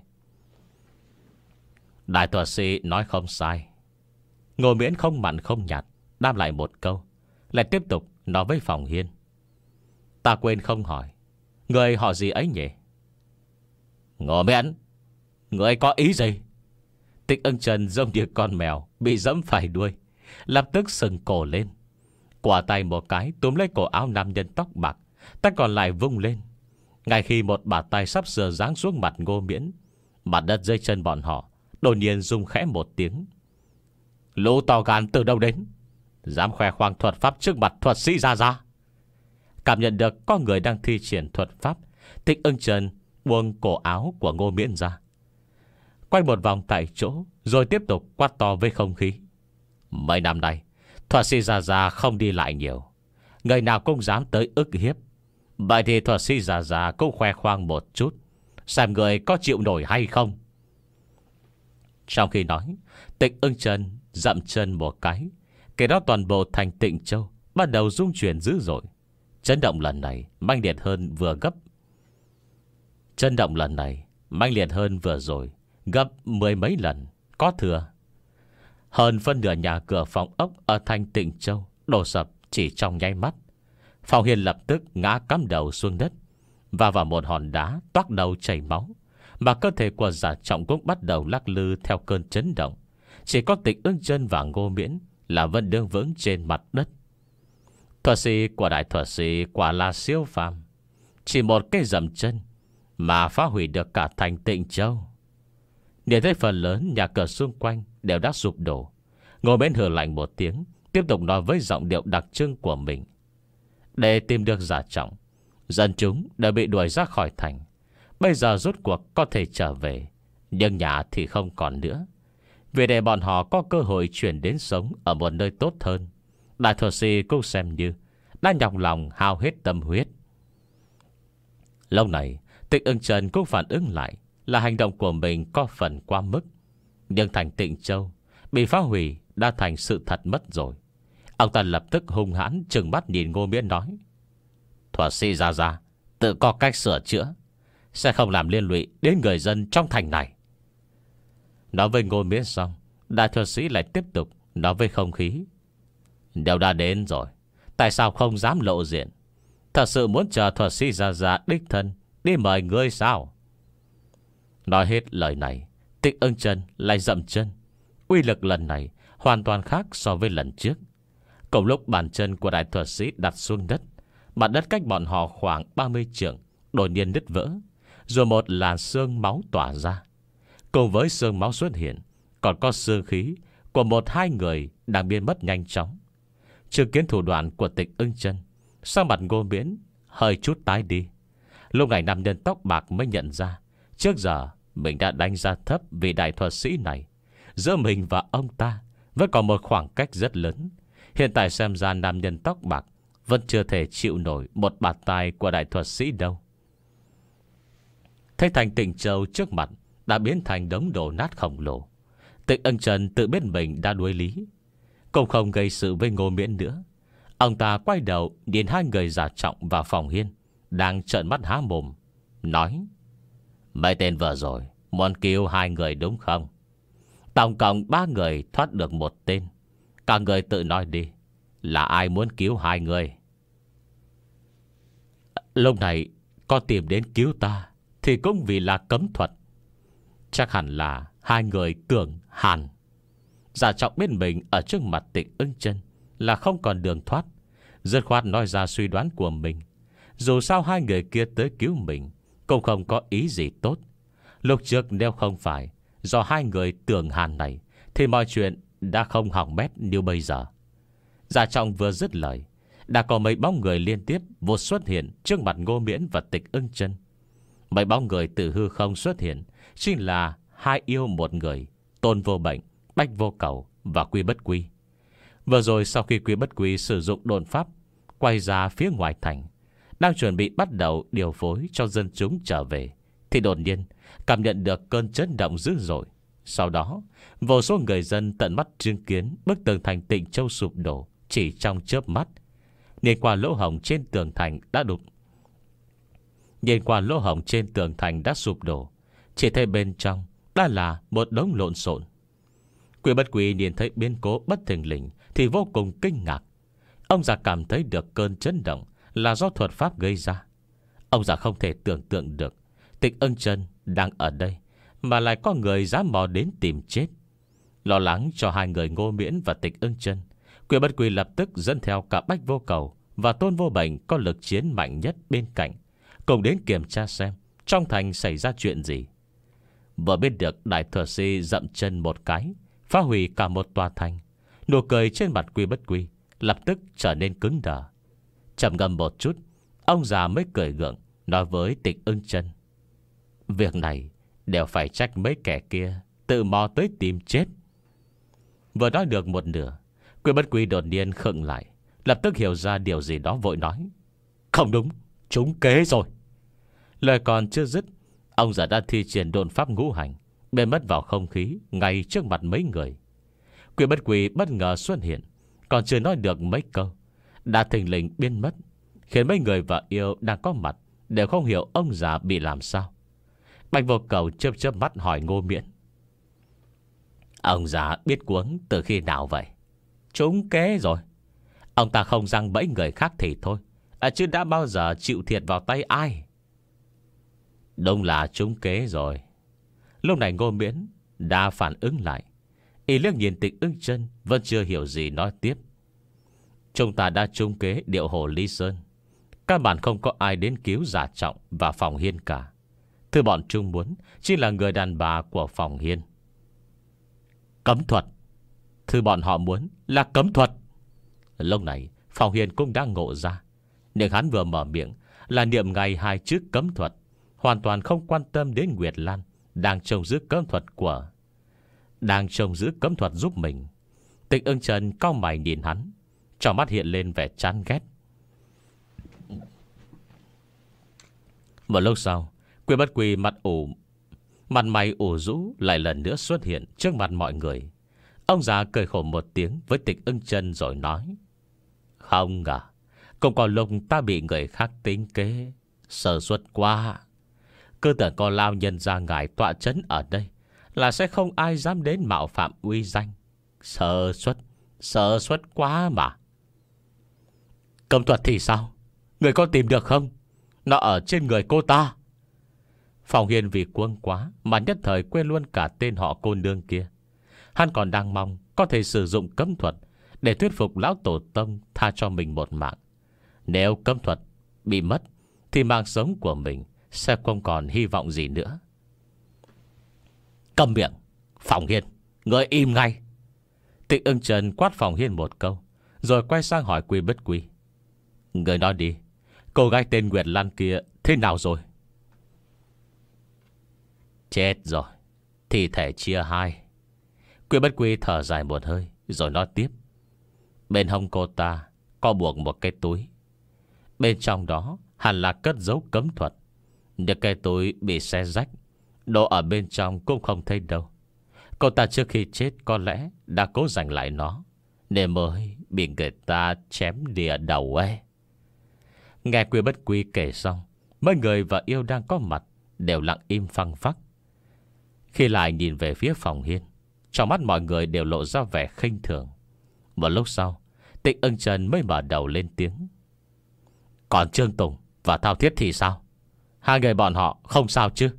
Đại thuật sĩ nói không sai. Ngô Miễn không mặn không nhạt đáp lại một câu, lại tiếp tục nói với Phòng Hiên: Ta quên không hỏi, người họ gì ấy nhỉ? Ngô Miễn, người có ý gì? Tịch Ưng Trần giống như con mèo bị dẫm phải đuôi, lập tức sừng cổ lên, quả tay một cái túm lấy cổ áo nam nhân tóc bạc, tay còn lại vung lên. Ngay khi một bàn tay sắp sửa giáng xuống mặt Ngô Miễn, mặt đất dưới chân bọn họ đột nhiên rung khẽ một tiếng. Lũ to gan từ đâu đến, dám khoe khoang thuật pháp trước mặt thuật sĩ Gia Gia? Cảm nhận được có người đang thi triển thuật pháp, Tịch Ưng Trần buông cổ áo của Ngô Miễn ra, quay một vòng tại chỗ, rồi tiếp tục quát to với không khí: Mấy năm nay thuật sĩ Gia Gia không đi lại nhiều, người nào cũng dám tới ức hiếp. Vậy thì thuật sĩ Gia Gia cũng khoe khoang một chút, xem người có chịu nổi hay không. Trong khi nói, Tịch Ưng Trần dậm chân một cái, kể đó toàn bộ thành Tịnh Châu bắt đầu rung chuyển dữ dội. Chấn động lần này mãnh liệt hơn vừa gấp Chấn động lần này mãnh liệt hơn vừa rồi gấp mười mấy lần có thừa. Hơn phân nửa nhà cửa phòng ốc ở thành Tịnh Châu đổ sập chỉ trong nháy mắt. Phòng Hiên lập tức ngã cắm đầu xuống đất, và vào một hòn đá toác đầu chảy máu, mà cơ thể của Giả Trọng cũng bắt đầu lắc lư theo cơn chấn động. Chỉ có Tịch Ưng Trần và Ngô Miễn là vẫn đứng vững trên mặt đất. Thuật sĩ của đại thuật sĩ quả là siêu phàm, chỉ một cái dậm chân mà phá hủy được cả thành Tịnh Châu. Nhìn thấy phần lớn nhà cửa xung quanh đều đã sụp đổ, Ngô Miễn hừ lạnh một tiếng, tiếp tục nói với giọng điệu đặc trưng của mình: Để tìm được Giả Trọng, dân chúng đã bị đuổi ra khỏi thành. Bây giờ rốt cuộc có thể trở về, nhưng nhà thì không còn nữa. Vì để bọn họ có cơ hội chuyển đến sống ở một nơi tốt hơn, đại thuật sĩ cũng xem như đã nhọc lòng hao hết tâm huyết. Lâu này Tịch Ưng Trần cũng phản ứng lại là hành động của mình có phần quá mức. Nhưng thành Tịnh Châu bị phá hủy đã thành sự thật mất rồi. Ông ta lập tức hung hãn trừng mắt nhìn Ngô Miễn nói: thuật sĩ ra ra tự có cách sửa chữa, sẽ không làm liên lụy đến người dân trong thành này. Nói với Ngô Miễn xong, đại thuật sĩ lại tiếp tục nói với không khí: đều đã đến rồi, tại sao không dám lộ diện? Thật sự muốn chờ thuật sĩ ra ra đích thân đi mời ngươi sao? Nói hết lời này, Tịch Ưng Trần lại dậm chân. Uy lực lần này hoàn toàn khác so với lần trước. Cùng lúc bàn chân của đại thuật sĩ đặt xuống đất, mặt đất cách bọn họ khoảng ba mươi trượng đột nhiên nứt vỡ, rồi một làn xương máu tỏa ra. Cùng với xương máu xuất hiện, còn có xương khí của một hai người đang biến mất nhanh chóng. Chứng kiến thủ đoạn của Tịch Ưng Trần, sắc mặt Ngô Miễn hơi chút tái đi. Lúc này nam nhân tóc bạc mới nhận ra trước giờ mình đã đánh giá thấp vị đại thuật sĩ này. Giữa mình và ông ta vẫn còn một khoảng cách rất lớn. Hiện tại xem ra nam nhân tóc bạc vẫn chưa thể chịu nổi một bạt tai của đại thuật sĩ đâu. Thấy thành Tịnh Châu trước mặt đã biến thành đống đổ nát khổng lồ, Tịch Ưng Trần tự biết mình đã đuối lý, cũng không gây sự với Ngô Miễn nữa. Ông ta quay đầu nhìn hai người giả trọng và Phòng Hiên đang trợn mắt há mồm, nói: mấy tên vừa rồi muốn cứu hai người đúng không? Tổng cộng ba người thoát được một tên. Cả người tự nói đi, là ai muốn cứu hai người? Lúc này có tìm đến cứu ta thì cũng vì là cấm thuật. Chắc hẳn là hai người Cường Hàn. Giả trọng biết mình ở trước mặt Tịch Ưng Trần là không còn đường thoát, dứt khoát nói ra suy đoán của mình. Dù sao hai người kia tới cứu mình cũng không có ý gì tốt. Lúc trước nếu không phải do hai người Tưởng Hàn này thì mọi chuyện đã không hỏng bét như bây giờ. Giả trọng vừa dứt lời, đã có mấy bóng người liên tiếp vụt xuất hiện trước mặt Ngô Miễn và Tịch Ưng Trần. Mấy bóng người từ hư không xuất hiện chính là hai yêu một người, Tôn Vô Bệnh, Bách Vô Cầu và Quy Bất Quy. Vừa rồi sau khi Quy Bất Quy sử dụng độn pháp quay ra phía ngoài thành, đang chuẩn bị bắt đầu điều phối cho dân chúng trở về, thì đột nhiên cảm nhận được cơn chấn động dữ dội. Sau đó vô số người dân tận mắt chứng kiến bức tường thành Tịnh Châu sụp đổ chỉ trong chớp mắt. Nhìn qua lỗ hổng trên tường thành đã đục Nhìn qua lỗ hổng trên tường thành đã sụp đổ, chỉ thấy bên trong đã là một đống lộn xộn. Quy Bất Quy nhìn thấy biến cố bất thình lình thì vô cùng kinh ngạc. Ông già cảm thấy được cơn chấn động là do thuật pháp gây ra. Ông già không thể tưởng tượng được Tịch Ưng Trần đang ở đây mà lại có người dám mò đến tìm chết. Lo lắng cho hai người Ngô Miễn và Tịch Ưng Trần, Quy Bất Quy lập tức dẫn theo cả Bách Vô Cầu và Tôn Vô Bệnh có lực chiến mạnh nhất bên cạnh, cùng đến kiểm tra xem trong thành xảy ra chuyện gì. Vừa biết được đại thuật sĩ dậm chân một cái phá hủy cả một tòa thành, nụ cười trên mặt Quy Bất Quy lập tức trở nên cứng đờ. Trầm ngâm một chút, ông già mới cười gượng nói với Tịch Ưng Trần: việc này đều phải trách mấy kẻ kia tự mò tới tìm chết. Vừa nói được một nửa, Quy Bất Quy đột nhiên khựng lại, lập tức hiểu ra điều gì đó vội nói: không đúng, trúng kế rồi. Lời còn chưa dứt, ông già đã thi triển độn pháp ngũ hành biến mất vào không khí ngay trước mặt mấy người. Quy Bất Quy bất ngờ xuất hiện, còn chưa nói được mấy câu đã thình lình biến mất, khiến mấy người và yêu đang có mặt đều không hiểu ông già bị làm sao. Bạch Vô Cầu chớp chớp mắt hỏi Ngô Miễn: ông già biết cuống từ khi nào vậy? Trúng kế rồi. Ông ta không răng bẫy người khác thì thôi, à, chứ đã bao giờ chịu thiệt vào tay ai? Đúng là trúng kế rồi. Lúc này Ngô Miễn đã phản ứng lại, y liếc nhìn Tịch Ưng Trần vẫn chưa hiểu gì nói tiếp: chúng ta đã trúng kế điệu hồ Lý Sơn, các bạn không có ai đến cứu Giả Trọng và Phòng Hiên cả. Thứ bọn chúng muốn chỉ là người đàn bà của Phòng Hiên. Cấm thuật. Thứ bọn họ muốn là cấm thuật. Lúc này Phòng Hiên cũng đã ngộ ra, nhưng hắn vừa mở miệng là niệm ngay hai chữ cấm thuật, hoàn toàn không quan tâm đến Nguyệt Lan đang trông giữ cấm thuật của đang trông giữ cấm thuật giúp mình. Tịch Ưng Trần cau mày nhìn hắn, trong mắt hiện lên vẻ chán ghét. Một lúc sau, Quy Bất Quy mặt ủ Mặt mày ủ rũ lại lần nữa xuất hiện trước mặt mọi người. Ông già cười khổ một tiếng với Tịch Ưng Trần rồi nói: Không à, cũng có lúc ta bị người khác tính kế, sơ suất quá. Cứ tưởng có lao nhân ra ngài tọa trấn ở đây là sẽ không ai dám đến mạo phạm uy danh. Sơ suất, sơ suất quá mà. Cấm thuật thì sao? Người có tìm được không? Nó ở trên người cô ta. Phòng Hiên vì cuống quá mà nhất thời quên luôn cả tên họ cô nương kia. Hắn còn đang mong có thể sử dụng cấm thuật để thuyết phục lão tổ tông tha cho mình một mạng. Nếu cấm thuật bị mất thì mạng sống của mình sẽ không còn hy vọng gì nữa. Câm miệng, Phòng Hiên, người im ngay. Tịch Ưng Trần quát Phòng Hiên một câu, rồi quay sang hỏi Quy Bất Quy: Người nói đi, cô gái tên Nguyệt Lan kia thế nào rồi? Chết rồi, thi thể chia hai. Quy Bất Quy thở dài một hơi rồi nói tiếp: Bên hông cô ta có buộc một cái túi, bên trong đó hẳn là cất giấu cấm thuật. Nhưng cái túi bị xé rách, đồ ở bên trong cũng không thấy đâu. Cô ta trước khi chết có lẽ đã cố giành lại nó, nên mới bị người ta chém đìa đầu ấy. Nghe Quy Bất Quy kể xong, mấy người và yêu đang có mặt đều lặng im phăng phắc. Khi lại nhìn về phía Phòng Hiên, trong mắt mọi người đều lộ ra vẻ khinh thường. Một lúc sau, Tịch Ưng Trần mới mở đầu lên tiếng: Còn Trương Tùng và Thao Thiết thì sao? Hai người bọn họ không sao chứ?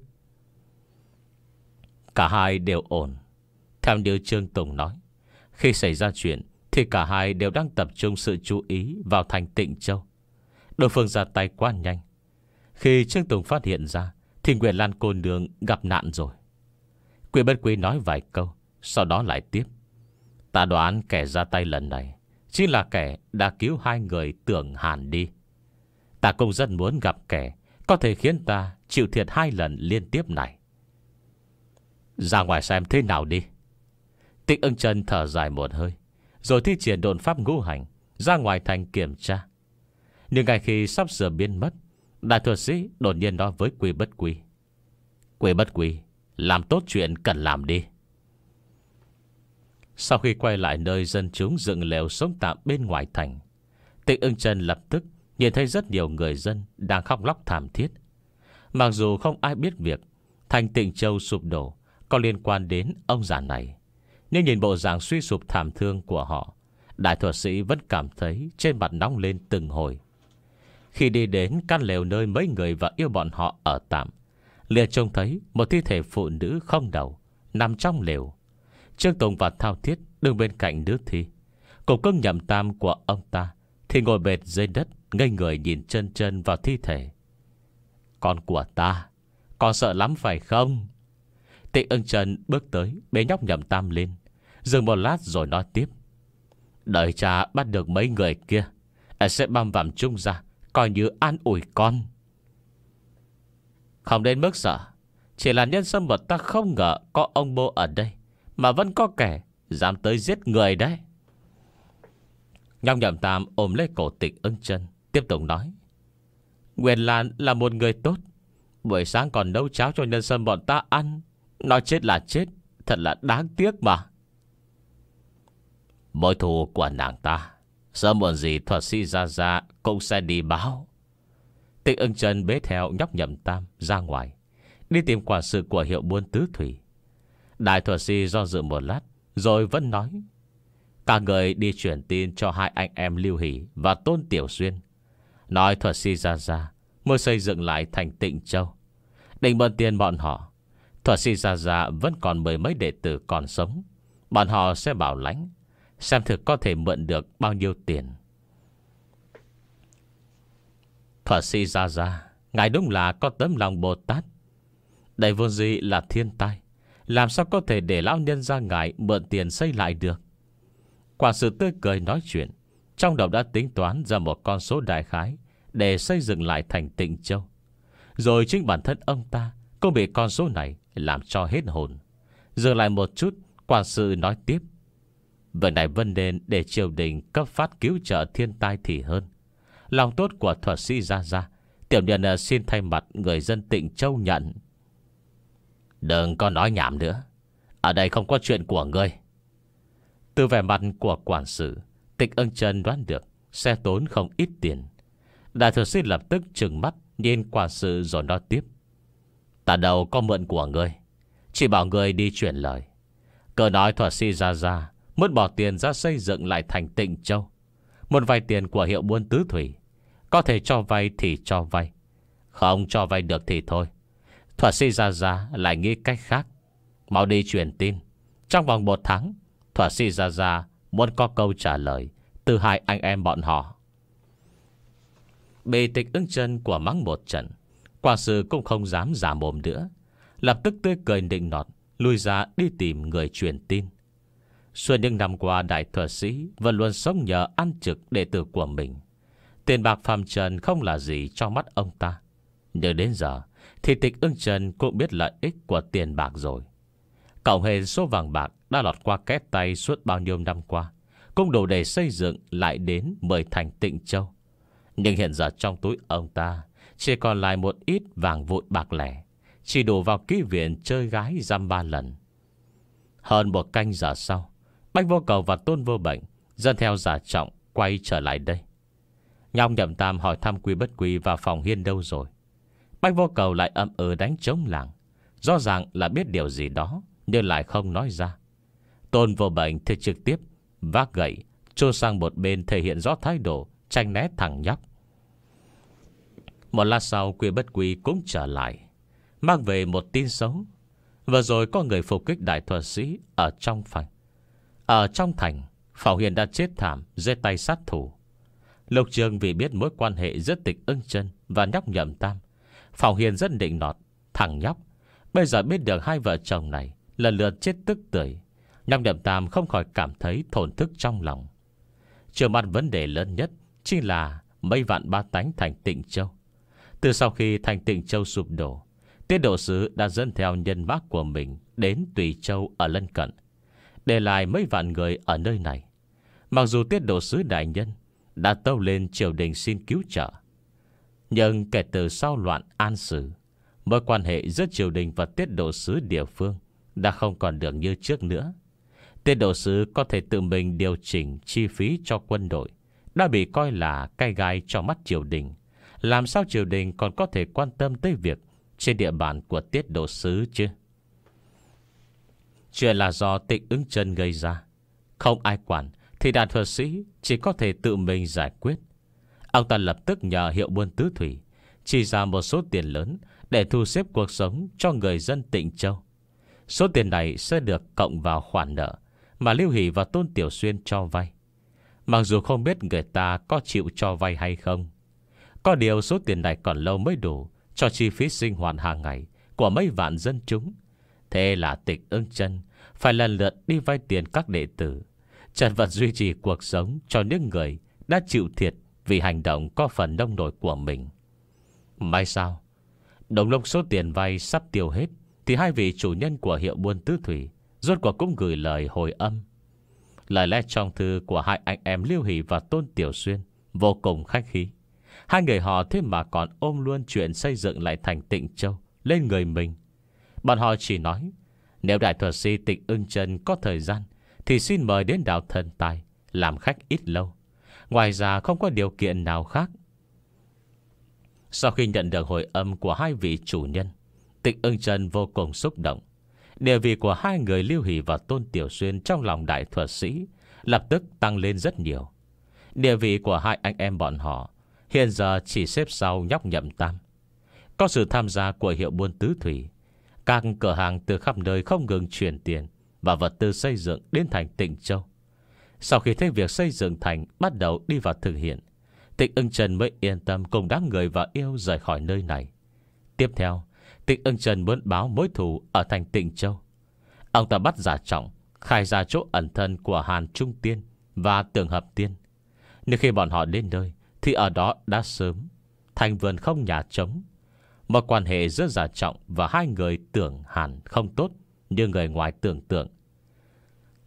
Cả hai đều ổn. Theo như Trương Tùng nói, khi xảy ra chuyện thì cả hai đều đang tập trung sự chú ý vào thành Tịnh Châu. Đối phương ra tay quá nhanh. Khi Trương Tùng phát hiện ra thì Nguyệt Lan cô nương gặp nạn rồi. Quy Bất Quy nói vài câu, sau đó lại tiếp: Ta đoán kẻ ra tay lần này chính là kẻ đã cứu hai người Tưởng Hàn đi. Ta cũng rất muốn gặp kẻ có thể khiến ta chịu thiệt hai lần liên tiếp này. Ra ngoài xem thế nào đi. Tịch Ưng Trần thở dài một hơi, rồi thi triển độn pháp ngũ hành ra ngoài thành kiểm tra. Nhưng ngay khi sắp sửa biến mất, đại thuật sĩ đột nhiên nói với Quy Bất Quy: Quy Bất Quy, làm tốt chuyện cần làm đi. Sau khi quay lại nơi dân chúng dựng lều sống tạm bên ngoài thành, Tịch Ưng Trần lập tức nhìn thấy rất nhiều người dân đang khóc lóc thảm thiết. Mặc dù không ai biết việc thành Tịnh Châu sụp đổ có liên quan đến ông già này, nhưng nhìn bộ dạng suy sụp thảm thương của họ, đại thuật sĩ vẫn cảm thấy trên mặt nóng lên từng hồi. Khi đi đến căn lều nơi mấy người và yêu bọn họ ở tạm, liền trông thấy một thi thể phụ nữ không đầu nằm trong lều. Trương Tùng và Thao Thiết đứng bên cạnh nữ thi, cùng cưng Nhậm Tam của ông ta thì ngồi bệt dưới đất, ngây người nhìn chân chân vào thi thể. Con của ta, con sợ lắm phải không? Tịch Ưng Trần bước tới bế nhóc Nhậm Tam lên, dừng một lát rồi nói tiếp: Đợi cha bắt được mấy người kia, sẽ băm vằm chung ra, coi như an ủi con. Không đến mức sợ, chỉ là nhân sâm vật ta không ngờ có ông bố ở đây mà vẫn có kẻ dám tới giết người đấy. Nhóc Nhậm Tam ôm lấy cổ Tịch Ưng Trần, tiếp tục nói: Nguyên Lan là một người tốt, buổi sáng còn nấu cháo cho nhân sâm bọn ta ăn. Nói chết là chết, thật là đáng tiếc mà. Mối thù của nàng ta sớm muộn gì thuật sĩ Gia Gia cũng sẽ đi báo. Tịch Ưng Trần bế theo nhóc Nhậm Tam ra ngoài, đi tìm quản sự của hiệu buôn tứ thủy. Đại thuật sĩ do dự một lát rồi vẫn nói: Cả người đi truyền tin cho hai anh em Lưu Hỷ và Tôn Tiểu Xuyên, nói thuật sĩ Gia Gia mới xây dựng lại thành Tịnh Châu, định mượn tiền bọn họ. Thuật sĩ Gia Gia vẫn còn mười mấy đệ tử còn sống, bọn họ sẽ bảo lãnh xem thực có thể mượn được bao nhiêu tiền. Thuật sĩ Gia Gia, ngài đúng là có tấm lòng Bồ Tát. Đây vô gì là thiên tai, làm sao có thể để lão nhân gia ngài mượn tiền xây lại được? Quản sự tươi cười nói chuyện, trong đầu đã tính toán ra một con số đại khái để xây dựng lại thành Tịnh Châu. Rồi chính bản thân ông ta cũng bị con số này làm cho hết hồn. Dừng lại một chút, Quản sự nói tiếp: Việc này vấn nên để triều đình cấp phát cứu trợ thiên tai thì hơn. Lòng tốt của thuật sĩ Gia Gia, tiểu nhân xin thay mặt người dân Tịnh Châu nhận. Đừng có nói nhảm nữa, ở đây không có chuyện của ngươi. Từ vẻ mặt của quản sự, Tịch Ưng Chân đoán được sẽ tốn không ít tiền. Đại thuật sĩ lập tức trừng mắt nhìn quản sự rồi nói tiếp: Ta đâu có mượn của ngươi, chỉ bảo ngươi đi chuyển lời. Cờ nói thuật sĩ Gia Gia muốn bỏ tiền ra xây dựng lại thành Tịnh Châu. Muốn vay tiền của hiệu buôn tứ thủy, có thể cho vay thì cho vay, không cho vay được thì thôi. Thuật sĩ Gia Gia lại nghĩ cách khác. Mau đi truyền tin, trong vòng một tháng thuật sĩ Gia Gia muốn có câu trả lời từ hai anh em bọn họ. Bị Tịch Ưng Chân của mắng một trận, quản sự cũng không dám giả mồm nữa, lập tức tươi cười nịnh nọt lui ra đi tìm người truyền tin. Suốt những năm qua, đại thuật sĩ vẫn luôn sống nhờ ăn trực đệ tử của mình. Tiền bạc phàm trần không là gì trong mắt ông ta, nhưng đến giờ thì Tịch Ưng Chân cũng biết lợi ích của tiền bạc rồi. Cộng hệ số vàng bạc đã lọt qua két tay suốt bao nhiêu năm qua, cũng đủ để xây dựng lại đến mười thành Tịnh Châu. Nhưng hiện giờ trong túi ông ta chỉ còn lại một ít vàng vụn bạc lẻ, chỉ đủ vào ký viện chơi gái dăm ba lần. Hơn một canh giờ sau, Bách Vô Cầu và Tôn Vô Bệnh dẫn theo Giả Trọng quay trở lại đây. Nhong Nhậm Tam hỏi thăm Quý Bất Quý và Phòng Hiên đâu rồi. Bách Vô Cầu lại ậm ừ đánh trống lảng, rõ ràng là biết điều gì đó nhưng lại không nói ra. Tôn Vô Bệnh thì trực tiếp vác gậy chôn sang một bên, thể hiện rõ thái độ tranh né thằng nhóc. Một lát sau, Quý Bất Quý cũng trở lại, mang về một tin xấu. Vừa rồi có người phục kích đại thuật sĩ ở trong thành. Ở trong thành, Phòng Hiền đã chết thảm dưới tay sát thủ. Lục Trường vì biết mối quan hệ giữa Tịch Ưng Chân và nhóc Nhậm Tam, Phòng Hiền rất định nọt. Thằng nhóc bây giờ biết được hai vợ chồng này lần lượt chết tức tưởi, nhóc Nhậm Tam không khỏi cảm thấy thổn thức trong lòng. Trước mặt vấn đề lớn nhất chính là mấy vạn ba tánh thành Tịnh Châu. Từ sau khi thành Tịnh Châu sụp đổ, Tiết Độ Sứ đã dẫn theo nhân mác của mình đến Tùy Châu ở lân cận, để lại mấy vạn người ở nơi này. Mặc dù Tiết Độ Sứ đại nhân đã tâu lên triều đình xin cứu trợ, nhưng kể từ sau loạn An Sử, mối quan hệ giữa triều đình và Tiết Độ Sứ địa phương đã không còn được như trước nữa. Tiết Độ Sứ có thể tự mình điều chỉnh chi phí cho quân đội đã bị coi là cái gai trong mắt triều đình. Làm sao triều đình còn có thể quan tâm tới việc trên địa bàn của Tiết Độ Sứ chứ? Chuyện là do Tịch Ưng Chân gây ra, không ai quản thì đại thuật sĩ chỉ có thể tự mình giải quyết. Ông ta lập tức nhờ hiệu buôn tứ thủy chi ra một số tiền lớn để thu xếp cuộc sống cho người dân Tịnh Châu. Số tiền này sẽ được cộng vào khoản nợ mà Lưu Hỷ và Tôn Tiểu Xuyên cho vay. Mặc dù không biết người ta có chịu cho vay hay không, có điều số tiền này còn lâu mới đủ cho chi phí sinh hoạt hàng ngày của mấy vạn dân chúng. Thế là Tịch Ưng Chân phải lần lượt đi vay tiền các đệ tử, chật vật duy trì cuộc sống cho những người đã chịu thiệt vì hành động có phần nông nổi của mình. May sao, đồng lúc số tiền vay sắp tiêu hết, thì hai vị chủ nhân của hiệu buôn tứ thủy rốt cuộc cũng gửi lời hồi âm. Lời lẽ trong thư của hai anh em Lưu Hỷ và Tôn Tiểu Xuyên vô cùng khách khí. Hai người họ thế mà còn ôm luôn chuyện xây dựng lại thành Tịnh Châu lên người mình. Bọn họ chỉ nói, nếu đại thuật sĩ Tịch Ưng Chân có thời gian thì xin mời đến đảo Thần Tài làm khách ít lâu. Ngoài ra không có điều kiện nào khác. Sau khi nhận được hồi âm của hai vị chủ nhân, Tịch Ưng Chân vô cùng xúc động. Địa vị của hai người Lưu Hỷ và Tôn Tiểu Xuyên trong lòng đại thuật sĩ lập tức tăng lên rất nhiều. Địa vị của hai anh em bọn họ hiện giờ chỉ xếp sau nhóc Nhậm Tam. Có sự tham gia của hiệu buôn tứ thủy, các cửa hàng từ khắp nơi không ngừng chuyển tiền và vật tư xây dựng đến thành Tịnh Châu. Sau khi thấy việc xây dựng thành bắt đầu đi vào thực hiện, Tịch Ưng Chân mới yên tâm cùng đám người và yêu rời khỏi nơi này. Tiếp theo, Tịch Ưng Chân muốn báo mối thù ở thành Tịnh Châu. Ông ta bắt Giả Trọng khai ra chỗ ẩn thân của Hàn Trung Tiên và Tường Hợp Tiên. Nhưng khi bọn họ đến nơi thì ở đó đã sớm thành vườn không nhà trống. Một quan hệ giữa Giả Trọng và hai người Tưởng Hàn không tốt như người ngoài tưởng tượng.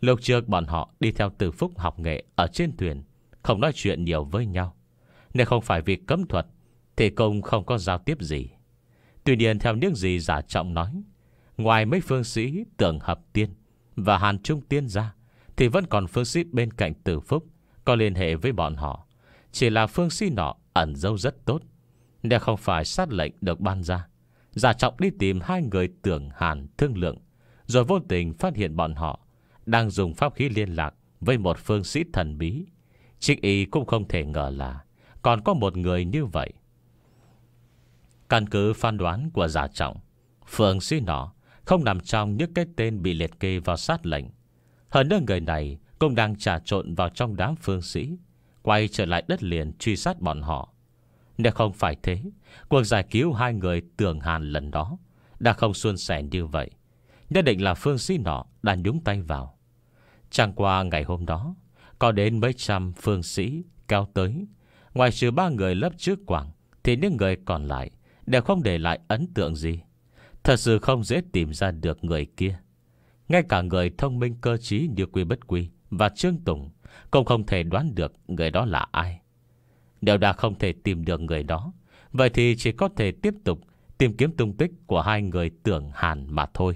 Lúc trước bọn họ đi theo Từ Phúc học nghệ ở trên thuyền, không nói chuyện nhiều với nhau. Nếu không phải vì cấm thuật thì cũng không có giao tiếp gì. Tuy nhiên theo những gì Giả Trọng nói, ngoài mấy phương sĩ Tưởng Hợp Tiên và Hàn Trung Tiên ra, thì vẫn còn phương sĩ bên cạnh Từ Phúc có liên hệ với bọn họ. Chỉ là phương sĩ nọ ẩn dấu rất tốt. Nếu không phải sát lệnh được ban ra, Giả Trọng đi tìm hai người Tưởng Hàn thương lượng, rồi vô tình phát hiện bọn họ đang dùng pháp khí liên lạc với một phương sĩ thần bí. Trích y cũng không thể ngờ là còn có một người như vậy. Căn cứ phán đoán của Giả Trọng, phương sĩ nọ không nằm trong những cái tên bị liệt kê vào sát lệnh. Hơn nữa người này cũng đang trà trộn vào trong đám phương sĩ, quay trở lại đất liền truy sát bọn họ. Nếu không phải thế, cuộc giải cứu hai người Tưởng Hàn lần đó đã không suôn sẻ như vậy. Nhất định là phương sĩ nọ đã nhúng tay vào. Chẳng qua ngày hôm đó có đến mấy trăm phương sĩ kéo tới. Ngoài trừ ba người lớp trước quảng, thì những người còn lại đều không để lại ấn tượng gì. Thật sự không dễ tìm ra được người kia. Ngay cả người thông minh cơ trí như Quy Bất Quy và Trương Tùng cũng không thể đoán được người đó là ai. Nếu đã không thể tìm được người đó, vậy thì chỉ có thể tiếp tục tìm kiếm tung tích của hai người Tưởng Hàn mà thôi.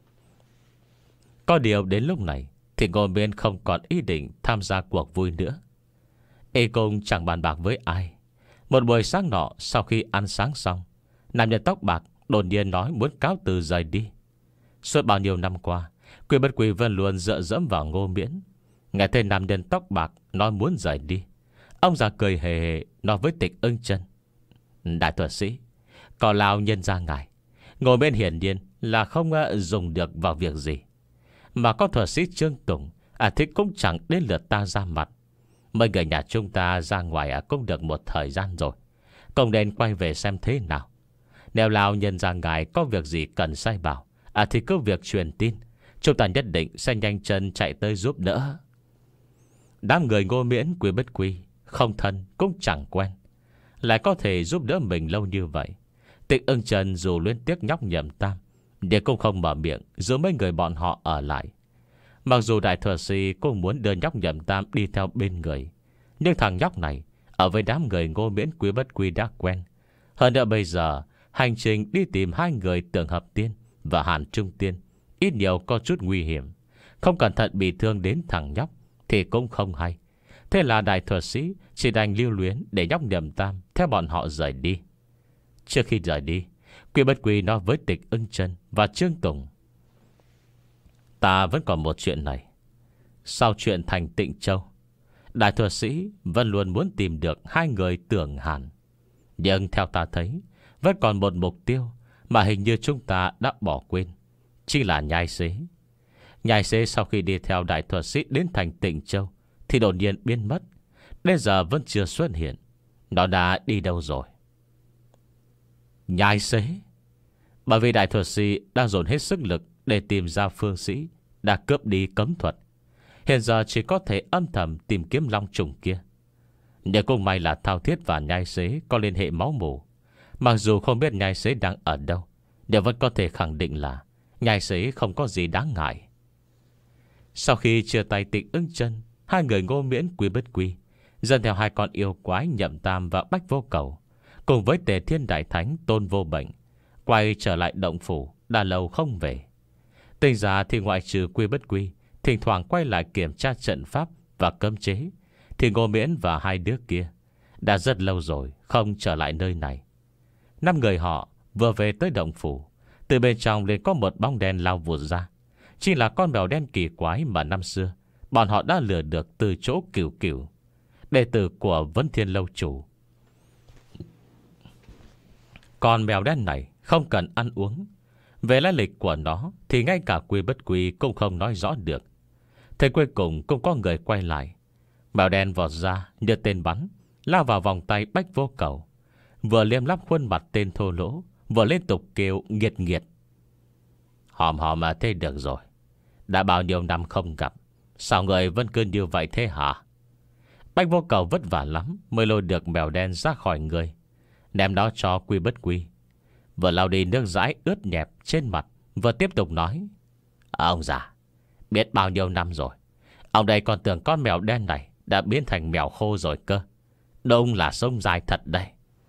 Có điều đến lúc này thì Ngô Miễn không còn ý định tham gia cuộc vui nữa. Y cũng chẳng bàn bạc với ai. Một buổi sáng nọ, sau khi ăn sáng xong, nam nhân tóc bạc đột nhiên nói muốn cáo từ rời đi. Suốt bao nhiêu năm qua, Quy Bất Quy vẫn luôn dựa dẫm vào Ngô Miễn. Nghe thấy nam nhân tóc bạc nói muốn rời đi, ông già cười hề hề nói với Tịch Ưng Chân: Đại thuật sĩ, có lao nhân ra ngài, Ngô Miễn hiển nhiên là không dùng được vào việc gì. Mà có thuật sĩ Trương Tùng À thì cũng chẳng đến lượt ta ra mặt. Mấy người nhà chúng ta ra ngoài à, cũng được một thời gian rồi, không nên quay về xem thế nào. Nếu lao nhân ra ngài có việc gì cần sai bảo À thì cứ việc truyền tin, chúng ta nhất định sẽ nhanh chân chạy tới giúp đỡ. Đám người Ngô Miễn Quy Bất Quy không thân cũng chẳng quen, lại có thể giúp đỡ mình lâu như vậy. Tịch Ưng Trần dù liên tiếc nhóc Nhậm Tam, để cũng không mở miệng giữ mấy người bọn họ ở lại. Mặc dù đại thuật sĩ cũng muốn đưa nhóc Nhậm Tam đi theo bên người, nhưng thằng nhóc này ở với đám người Ngô Miễn Quy Bất Quy đã quen. Hơn nữa bây giờ hành trình đi tìm hai người Tưởng Hợp Tiên và Hàn Trung Tiên ít nhiều có chút nguy hiểm. Không cẩn thận bị thương đến thằng nhóc thì cũng không hay. Thế là đại thuật sĩ chỉ đành lưu luyến để nhóc Nhậm Tam theo bọn họ rời đi. Trước khi rời đi, Quy Bất Quy nói với Tịch Ưng Chân và Trương Tùng: Ta vẫn còn một chuyện này. Sau chuyện thành Tịnh Châu, đại thuật sĩ vẫn luôn muốn tìm được hai người Tưởng Hàn. Nhưng theo ta thấy, vẫn còn một mục tiêu mà hình như chúng ta đã bỏ quên, chính là Nhai Xế. Nhai Xế sau khi đi theo đại thuật sĩ đến thành Tịnh Châu thì đột nhiên biến mất, đến giờ vẫn chưa xuất hiện. Nó đã đi đâu rồi? Nhai Xế. Bởi vì đại thuật sĩ đang dồn hết sức lực để tìm ra phương sĩ đã cướp đi cấm thuật, hiện giờ chỉ có thể âm thầm tìm kiếm long trùng kia. Nhưng cũng may là Thao Thiết và Nhai Xế có liên hệ máu mủ. Mặc dù không biết Nhai Xế đang ở đâu, nhưng vẫn có thể khẳng định là Nhai Xế không có gì đáng ngại. Sau khi chia tay Tịch Ưng Chân, hai người Ngô Miễn Quy Bất Quy dẫn theo hai con yêu quái Nhậm Tam và Bách Vô Cầu, cùng với Tề Thiên Đại Thánh Tôn Vô Bệnh, quay trở lại động phủ đã lâu không về. Tính ra thì ngoại trừ Quy Bất Quy thỉnh thoảng quay lại kiểm tra trận pháp và cấm chế, thì Ngô Miễn và hai đứa kia đã rất lâu rồi không trở lại nơi này. Năm người họ vừa về tới động phủ, từ bên trong liền có một bóng đen lao vụt ra. Chỉ là con mèo đen kỳ quái mà năm xưa bọn họ đã lừa được từ chỗ Cửu Cửu, đệ tử của Vấn Thiên Lâu chủ. Con mèo đen này không cần ăn uống. Về lai lịch của nó thì ngay cả Quy Bất Quy cũng không nói rõ được. Thế cuối cùng cũng có người quay lại. Mèo đen vọt ra như tên bắn, lao vào vòng tay Bách Vô Cầu, vừa liêm lắp khuôn mặt tên thô lỗ, vừa liên tục kêu nghiệt nghiệt. Hòm hòm mà thế được rồi, đã bao nhiêu năm không gặp, sao người vẫn cứ như vậy thế hả? Bách Vô Cầu vất vả lắm mới lôi được mèo đen ra khỏi người, ném nó cho Quy Bất Quy, vừa lau đi nước dãi ướt nhẹp trên mặt, vừa tiếp tục nói: Ông già, Biết bao nhiêu năm rồi, ông đây còn tưởng con mèo đen này đã biến thành mèo khô rồi cơ. Đúng là sống dài thật đây.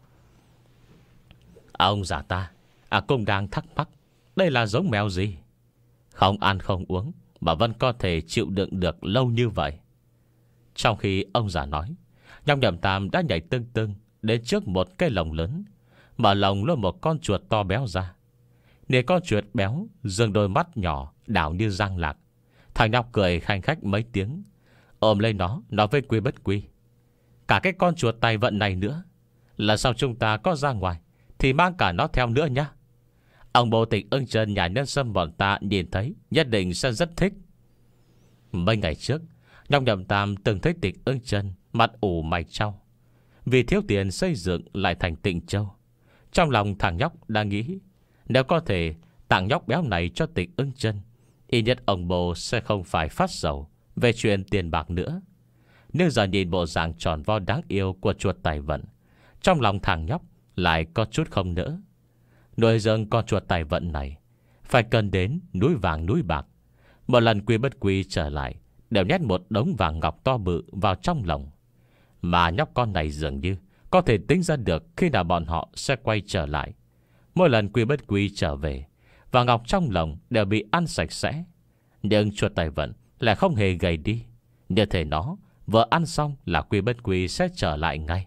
Ông già ta, à cũng đang thắc mắc, đây là giống mèo gì? Không ăn không uống mà vẫn có thể chịu đựng được lâu như vậy. Trong khi ông già nói, Nhóc Nhậm Tam đã nhảy tưng tưng đến trước một cái lồng lớn, mở lồng lôi một con chuột to béo ra. Nhìn con chuột béo dường đôi mắt nhỏ đảo như răng lạc, thằng nhóc cười khanh khách mấy tiếng, ôm lấy nó, nói với Quy Bất Quy: Cả cái con chuột tài vận này nữa, lần sau chúng ta có ra ngoài thì mang cả nó theo nữa nhá. Ông bồ tịch Ưng Chân nhà nhân sâm bọn ta nhìn thấy nhất định sẽ rất thích. Mấy ngày trước, Nhóc Nhậm Tam từng thấy tịch Ưng Chân mặt ủ mày trao vì thiếu tiền xây dựng lại thành Tịnh Châu. Trong lòng thằng nhóc đang nghĩ, nếu có thể tặng nhóc béo này cho tịch Ưng Chân, ít nhất ông bồ sẽ không phải phát sầu về chuyện tiền bạc nữa. Nhưng giờ nhìn bộ dạng tròn vo đáng yêu của chuột tài vận, trong lòng thằng nhóc lại có chút không nỡ. Nuôi dưỡng con chuột tài vận này phải cần đến núi vàng núi bạc. Một lần Quy Bất Quy trở lại đều nhét một đống vàng ngọc to bự vào trong lồng. Mà nhóc con này dường như có thể tính ra được khi nào bọn họ sẽ quay trở lại. Mỗi lần Quy Bất Quy trở về, vàng ngọc trong lồng đều bị ăn sạch sẽ. Nhưng chuột tài vận lại không hề gầy đi. Như thể nó vừa ăn xong là Quy Bất Quy sẽ trở lại ngay.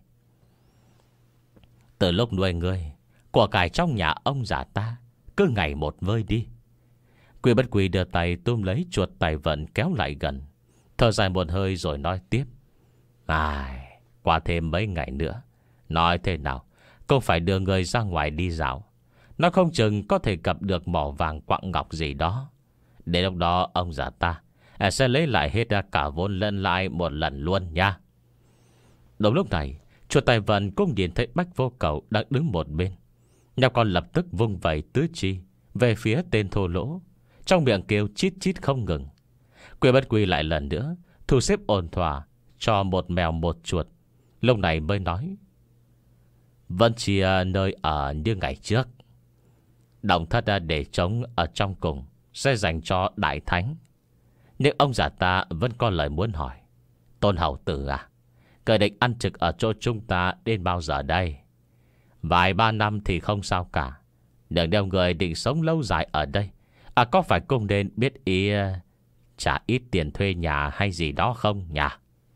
Từ lúc nuôi ngươi, của cải trong nhà ông già ta cứ ngày một vơi đi. Quy Bất Quy đưa tay túm lấy chuột tài vận kéo lại gần, thở dài một hơi rồi nói tiếp: Ai, qua thêm mấy ngày nữa, nói thế nào cũng phải đưa người ra ngoài đi dạo. Nó không chừng có thể gặp được mỏ vàng quặng ngọc gì đó. Đến lúc đó ông già ta sẽ lấy lại hết cả vốn lẫn lãi một lần luôn nha. Đúng lúc này, chuột tài vận cũng nhìn thấy Bách Vô Cầu đang đứng một bên. Nhóc con lập tức vung vẩy tứ chi về phía tên thô lỗ, trong miệng kêu chít chít không ngừng. Quy Bất Quy lại lần nữa thu xếp ổn thỏa cho một mèo một chuột, lúc này mới nói: Vẫn chia nơi ở như ngày trước. Động thất để trống ở trong cùng sẽ dành cho đại thánh. Nhưng ông già ta vẫn có lời muốn hỏi: Tôn hầu tử à, cờ định ăn trực ở chỗ chúng ta đến bao giờ đây? Vài ba năm thì không sao cả, đừng đeo người định sống lâu dài ở đây, à có phải cũng nên biết ý trả ít tiền thuê nhà hay gì đó không nhỉ?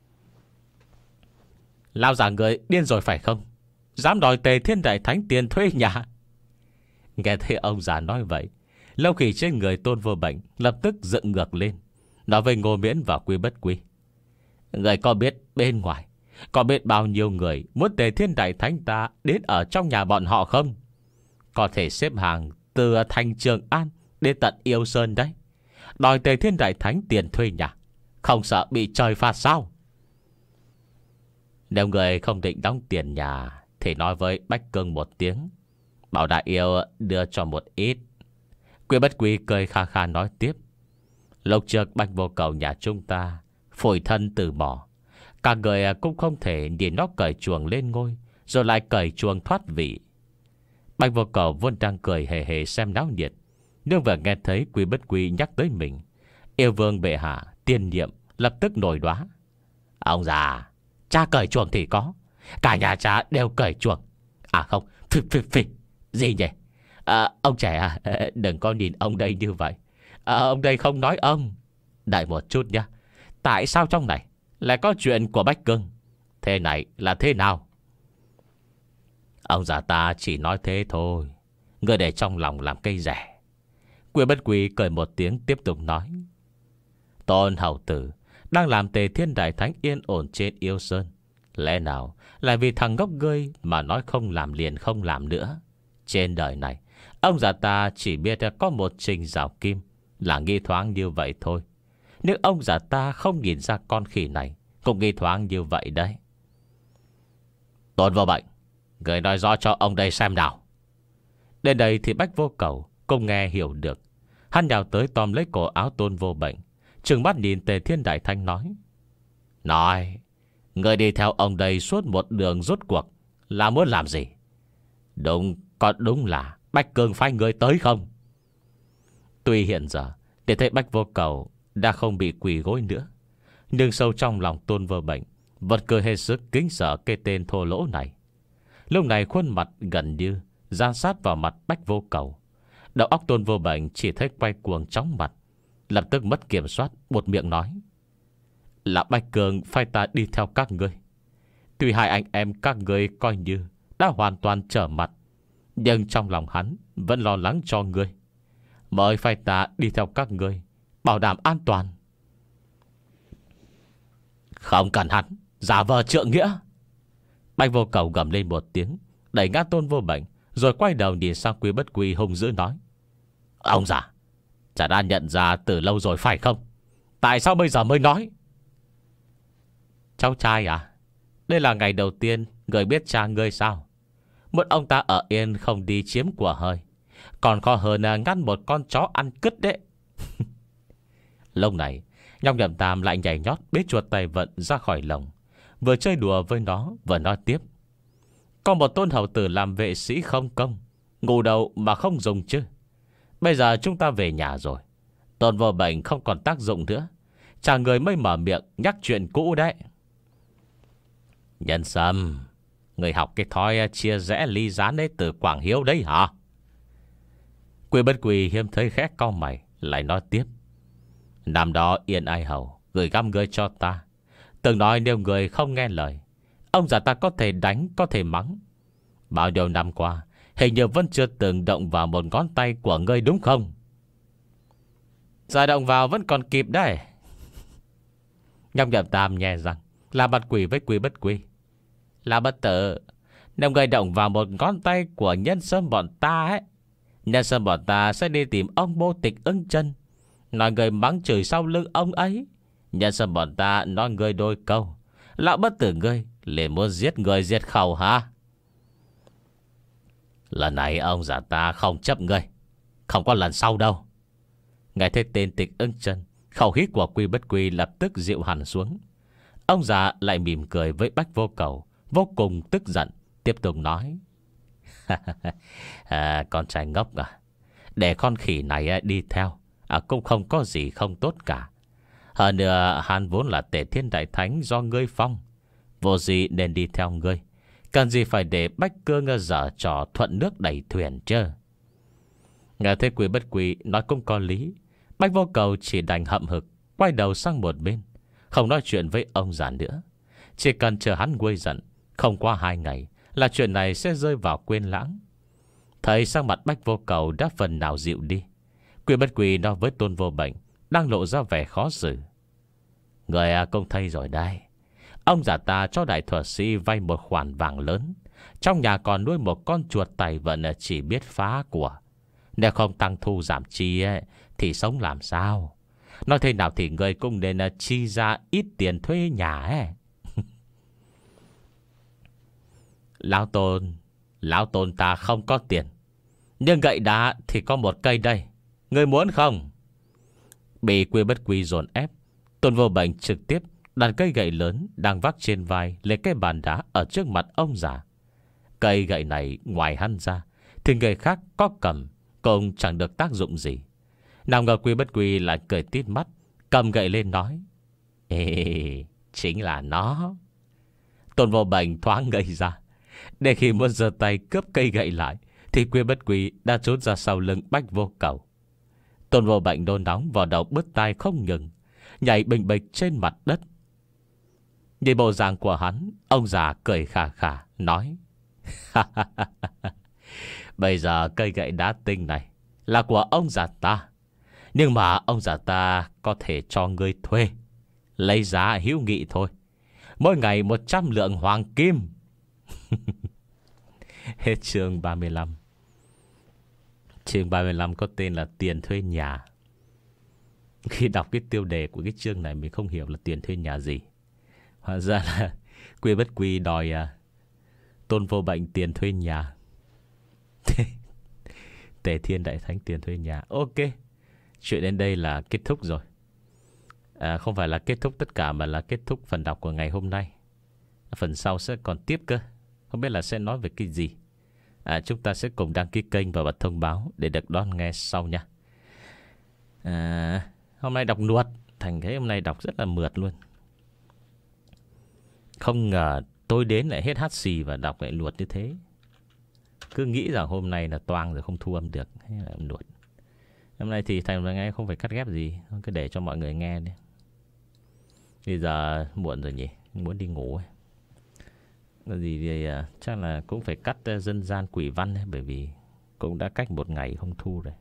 Lao già người điên rồi phải không? Dám đòi Tề Thiên Đại Thánh tiền thuê nhà? Nghe thấy ông già nói vậy, Lâu Khỉ trên người Tôn Vô Bệnh lập tức dựng ngược lên, nói với Ngô Miễn và Quy Bất Quy: Người có biết bên ngoài có biết bao nhiêu người muốn Tề Thiên Đại Thánh ta đến ở trong nhà bọn họ không? Có thể xếp hàng từ thành Trường An đến tận Yêu Sơn đấy, đòi Tề Thiên Đại Thánh tiền thuê nhà, không sợ bị trời phạt sao? Nếu người không định đóng tiền nhà thì nói với Bách Cương một tiếng, bảo đại yêu đưa cho một ít. Quy Bất Quy cười kha kha nói tiếp: Lúc trước Bách Vô Cầu nhà chúng ta phổi thân từ bỏ, cả người cũng không thể nhìn nó cởi chuồng lên ngôi rồi lại cởi chuồng thoát vị. Bách Vô Cầu vốn đang cười hề hề xem náo nhiệt, nhưng vừa nghe thấy Quy Bất Quy nhắc tới mình, yêu vương bệ hạ tiên nhiệm lập tức nổi đoá: Ông già, cha cởi chuồng thì có, cả nhà cha đều cởi chuồng. À không, phi phi phi gì nhỉ? À, ông trẻ à, đừng có nhìn ông đây như vậy. À, ông đây không nói ông. Đợi một chút nha, tại sao trong này lại có chuyện của Bách Cương? Thế này là thế nào? Ông già ta chỉ nói thế thôi, người để trong lòng làm cây rẻ. Quy Bất Quy cười một tiếng tiếp tục nói: Tôn hầu tử đang làm Tề Thiên Đại Thánh yên ổn trên Yêu Sơn, lẽ nào lại vì thằng ngốc ngươi mà nói không làm liền không làm nữa? Trên đời này, ông già ta chỉ biết có một Trình Giảo Kim là nghi thoáng như vậy thôi. Nhưng ông già ta không nhìn ra con khỉ này cũng nghi thoáng như vậy đấy. Tôn Vô Bệnh, người nói rõ cho ông đây xem nào. Đến đây thì Bách Vô Cầu cũng nghe hiểu được. Hắn nhào tới tóm lấy cổ áo Tôn Vô Bệnh, trừng mắt nhìn Tề Thiên Đại Thánh nói: Nói, người đi theo ông đây suốt một đường rốt cuộc là muốn làm gì? Đúng, có đúng là Bách Cương phái người tới không? Tuy hiện giờ để thấy Bách Vô Cầu đã không bị quỳ gối nữa, nhưng sâu trong lòng Tôn Vô Bệnh vẫn cứ hết sức kính sợ cái tên thô lỗ này. Lúc này khuôn mặt gần như dán sát vào mặt Bách Vô Cầu. Đầu óc Tôn Vô Bệnh chỉ thấy quay cuồng chóng mặt, lập tức mất kiểm soát, buột miệng nói: là Bạch Cường phải ta đi theo các ngươi. Tuy hai anh em các ngươi coi như đã hoàn toàn trở mặt, nhưng trong lòng hắn vẫn lo lắng cho ngươi, mới phải ta đi theo các ngươi, bảo đảm an toàn. Không cần hắn giả vờ trượng nghĩa. Bạch Vô Cầu gầm lên một tiếng, đẩy ngã Tôn Vô Bệnh, rồi quay đầu nhìn sang Quý Bất Quy hung dữ nói: ông già, chả đã nhận ra từ lâu rồi phải không? Tại sao bây giờ mới nói? Cháu trai à, đây là ngày đầu tiên người biết cha ngươi sao? Muốn ông ta ở yên không đi chiếm của hơi, còn khó hơn ngăn một con chó ăn cứt đấy. Lúc này Nhóc Nhậm Tam lại nhảy nhót bế chuột tay vận ra khỏi lồng, vừa chơi đùa với nó vừa nói tiếp: có một tôn hầu tử làm vệ sĩ không công, ngủ đầu mà không dùng chứ. Bây giờ chúng ta về nhà rồi, Tôn Vô Bệnh không còn tác dụng nữa, chàng người mới mở miệng nhắc chuyện cũ đấy. Nhân Sâm, người học cái thói chia rẽ ly gián ấy từ Quảng Hiếu đấy hả? Quý Bất Quy hiếm thấy khẽ cau mày, lại nói tiếp: năm đó Yên Ai Hầu gửi gắm người cho ta, từng nói nếu người không nghe lời, ông già ta có thể đánh, có thể mắng. Bao nhiêu năm qua, hình như vẫn chưa từng động vào một ngón tay của ngươi đúng không? Giờ động vào vẫn còn kịp đấy. Nhóc Nhậm Tam nhè răng, là mặt quỷ với Quý Bất Quy: là bất tử, nếu người động vào một ngón tay của Nhân Sâm bọn ta ấy, Nhân Sâm bọn ta sẽ đi tìm ông Bô Tịch Ưng Chân, nói người mắng chửi sau lưng ông ấy. Nhân Sâm bọn ta nói người đôi câu, lão bất tử ngươi liền muốn giết người diệt khẩu hả? Lần này ông già ta không chấp ngươi, không có lần sau đâu. Nghe thấy tên Tịch Ưng Chân, khẩu khí của Quý Bất Quy lập tức dịu hẳn xuống. Ông già lại mỉm cười với Bách Vô Cầu, vô cùng tức giận, tiếp tục nói: à, con trai ngốc à, để con khỉ này đi theo à, cũng không có gì không tốt cả. Hơn nữa hắn vốn là Tề Thiên Đại Thánh do ngươi phong, vô gì nên đi theo ngươi, cần gì phải để Bách Cương dở trò thuận nước đẩy thuyền chứ. Nghe thấy Quý Bất Quy nói cũng có lý, Bách Vô Cầu chỉ đành hậm hực quay đầu sang một bên, không nói chuyện với ông già nữa. Chỉ cần chờ hắn nguôi giận, không qua hai ngày là chuyện này sẽ rơi vào quên lãng. Thấy sang mặt Bách Vô Cầu đã phần nào dịu đi, Quý Bất Quy nói với Tôn Vô Bệnh đang lộ ra vẻ khó xử: người à, cũng thấy rồi đây, ông già ta cho đại thuật sĩ vay một khoản vàng lớn, trong nhà còn nuôi một con chuột tài vận chỉ biết phá của. Nếu không tăng thu giảm chi ấy, thì sống làm sao? Nói thế nào thì người cũng nên chi ra ít tiền thuê nhà ấy. Lão Tôn, Lão Tôn ta không có tiền, nhưng gậy đá thì có một cây đây, người muốn không? Bị Quý Bất Quy dồn ép, Tôn Vô Bệnh trực tiếp đặt cây gậy lớn đang vác trên vai lên cái bàn đá ở trước mặt ông già. Cây gậy này ngoài hắn ra thì người khác có cầm cũng chẳng được tác dụng gì. Nào ngờ Quý Bất Quy lại cười tít mắt, cầm gậy lên nói: ê, chính là nó. Tôn Vô Bệnh thoáng ngây ra. Để khi muốn giơ tay cướp cây gậy lại, thì Quý Bất Quy đã trốn ra sau lưng Bách Vô Cầu. Tôn Vô Bệnh nôn nóng vào đầu bứt tai không ngừng, nhảy bình bịch trên mặt đất. Nhìn bộ dạng của hắn, ông già cười khà khà nói: bây giờ cây gậy đá tinh này là của ông già ta, nhưng mà ông già ta có thể cho ngươi thuê, lấy giá hữu nghị thôi, mỗi ngày một trăm lượng hoàng kim. Hết chương ba mươi lăm. Chương ba mươi lăm có tên là tiền thuê nhà. Khi đọc cái tiêu đề của cái chương này, mình không hiểu là tiền thuê nhà gì. Hóa ra là Quý Bất Quy đòi à, Tôn Vô Bệnh tiền thuê nhà. Tề Thiên Đại Thánh tiền thuê nhà. Ok, chuyện đến đây là kết thúc rồi. à, Không phải là kết thúc tất cả, mà là kết thúc phần đọc của ngày hôm nay. Phần sau sẽ còn tiếp cơ, không biết là sẽ nói về cái gì. à, Chúng ta sẽ cùng đăng ký kênh và bật thông báo để được đón nghe sau nha. à, Hôm nay đọc nuột Thành thế hôm nay đọc rất là mượt luôn. Không ngờ tôi đến lại hết hắt xì và đọc lại luật như thế. Cứ nghĩ rằng hôm nay là toang rồi không thu âm được. Thế là luật. Hôm nay thì Thành nghe không phải cắt ghép gì, cứ để cho mọi người nghe đi. Bây giờ muộn rồi nhỉ, muốn đi ngủ ấy. Cái gì thì uh, chắc là cũng phải cắt uh, dân gian quỷ văn ấy, bởi vì cũng đã cách một ngày không thu rồi.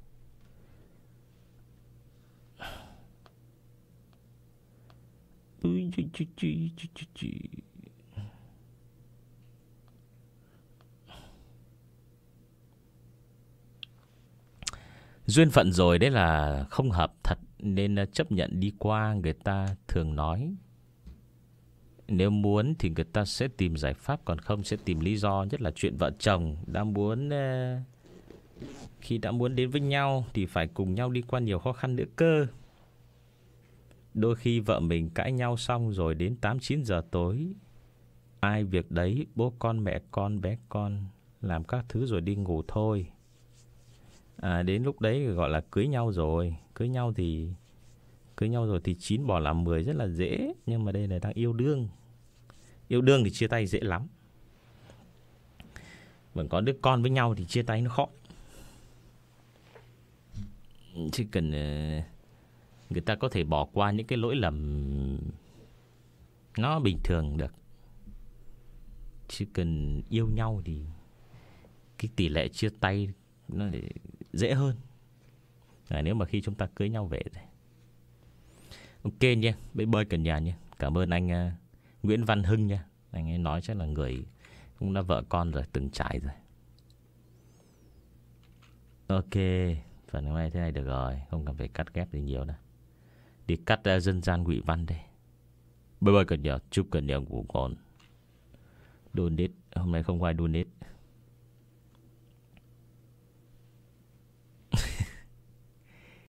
Duyên phận rồi đấy là không hợp thật, nên chấp nhận đi qua. Người ta thường nói nếu muốn thì người ta sẽ tìm giải pháp, còn không sẽ tìm lý do. Nhất là chuyện vợ chồng đã muốn khi đã muốn đến với nhau thì phải cùng nhau đi qua nhiều khó khăn nữa cơ. Đôi khi vợ mình cãi nhau xong rồi đến tám chín giờ tối, ai việc đấy, bố con mẹ con bé con, làm các thứ rồi đi ngủ thôi. À, đến lúc đấy gọi là cưới nhau rồi. Cưới nhau thì Cưới nhau rồi thì chín bỏ làm mười rất là dễ. Nhưng mà đây là đang yêu đương. Yêu đương thì chia tay dễ lắm. Vẫn có đứa con với nhau thì chia tay nó khó. Chỉ cần người ta có thể bỏ qua những cái lỗi lầm nó bình thường được. Chỉ cần yêu nhau thì cái tỷ lệ chia tay nó dễ hơn à, nếu mà khi chúng ta cưới nhau về rồi. Ok nha, bye bye cả nhà nha. Cảm ơn anh uh, Nguyễn Văn Hưng nha. Anh ấy nói chắc là người cũng đã vợ con rồi, từng trải rồi. Ok, phần hôm nay thế này được rồi, không cần phải cắt ghép gì nhiều đâu. Đi cắt uh, dân gian ngụy văn đây. Bye bye cả nhà, chúc cả nhà ngủ ngon. Donate, hôm nay không ai donate.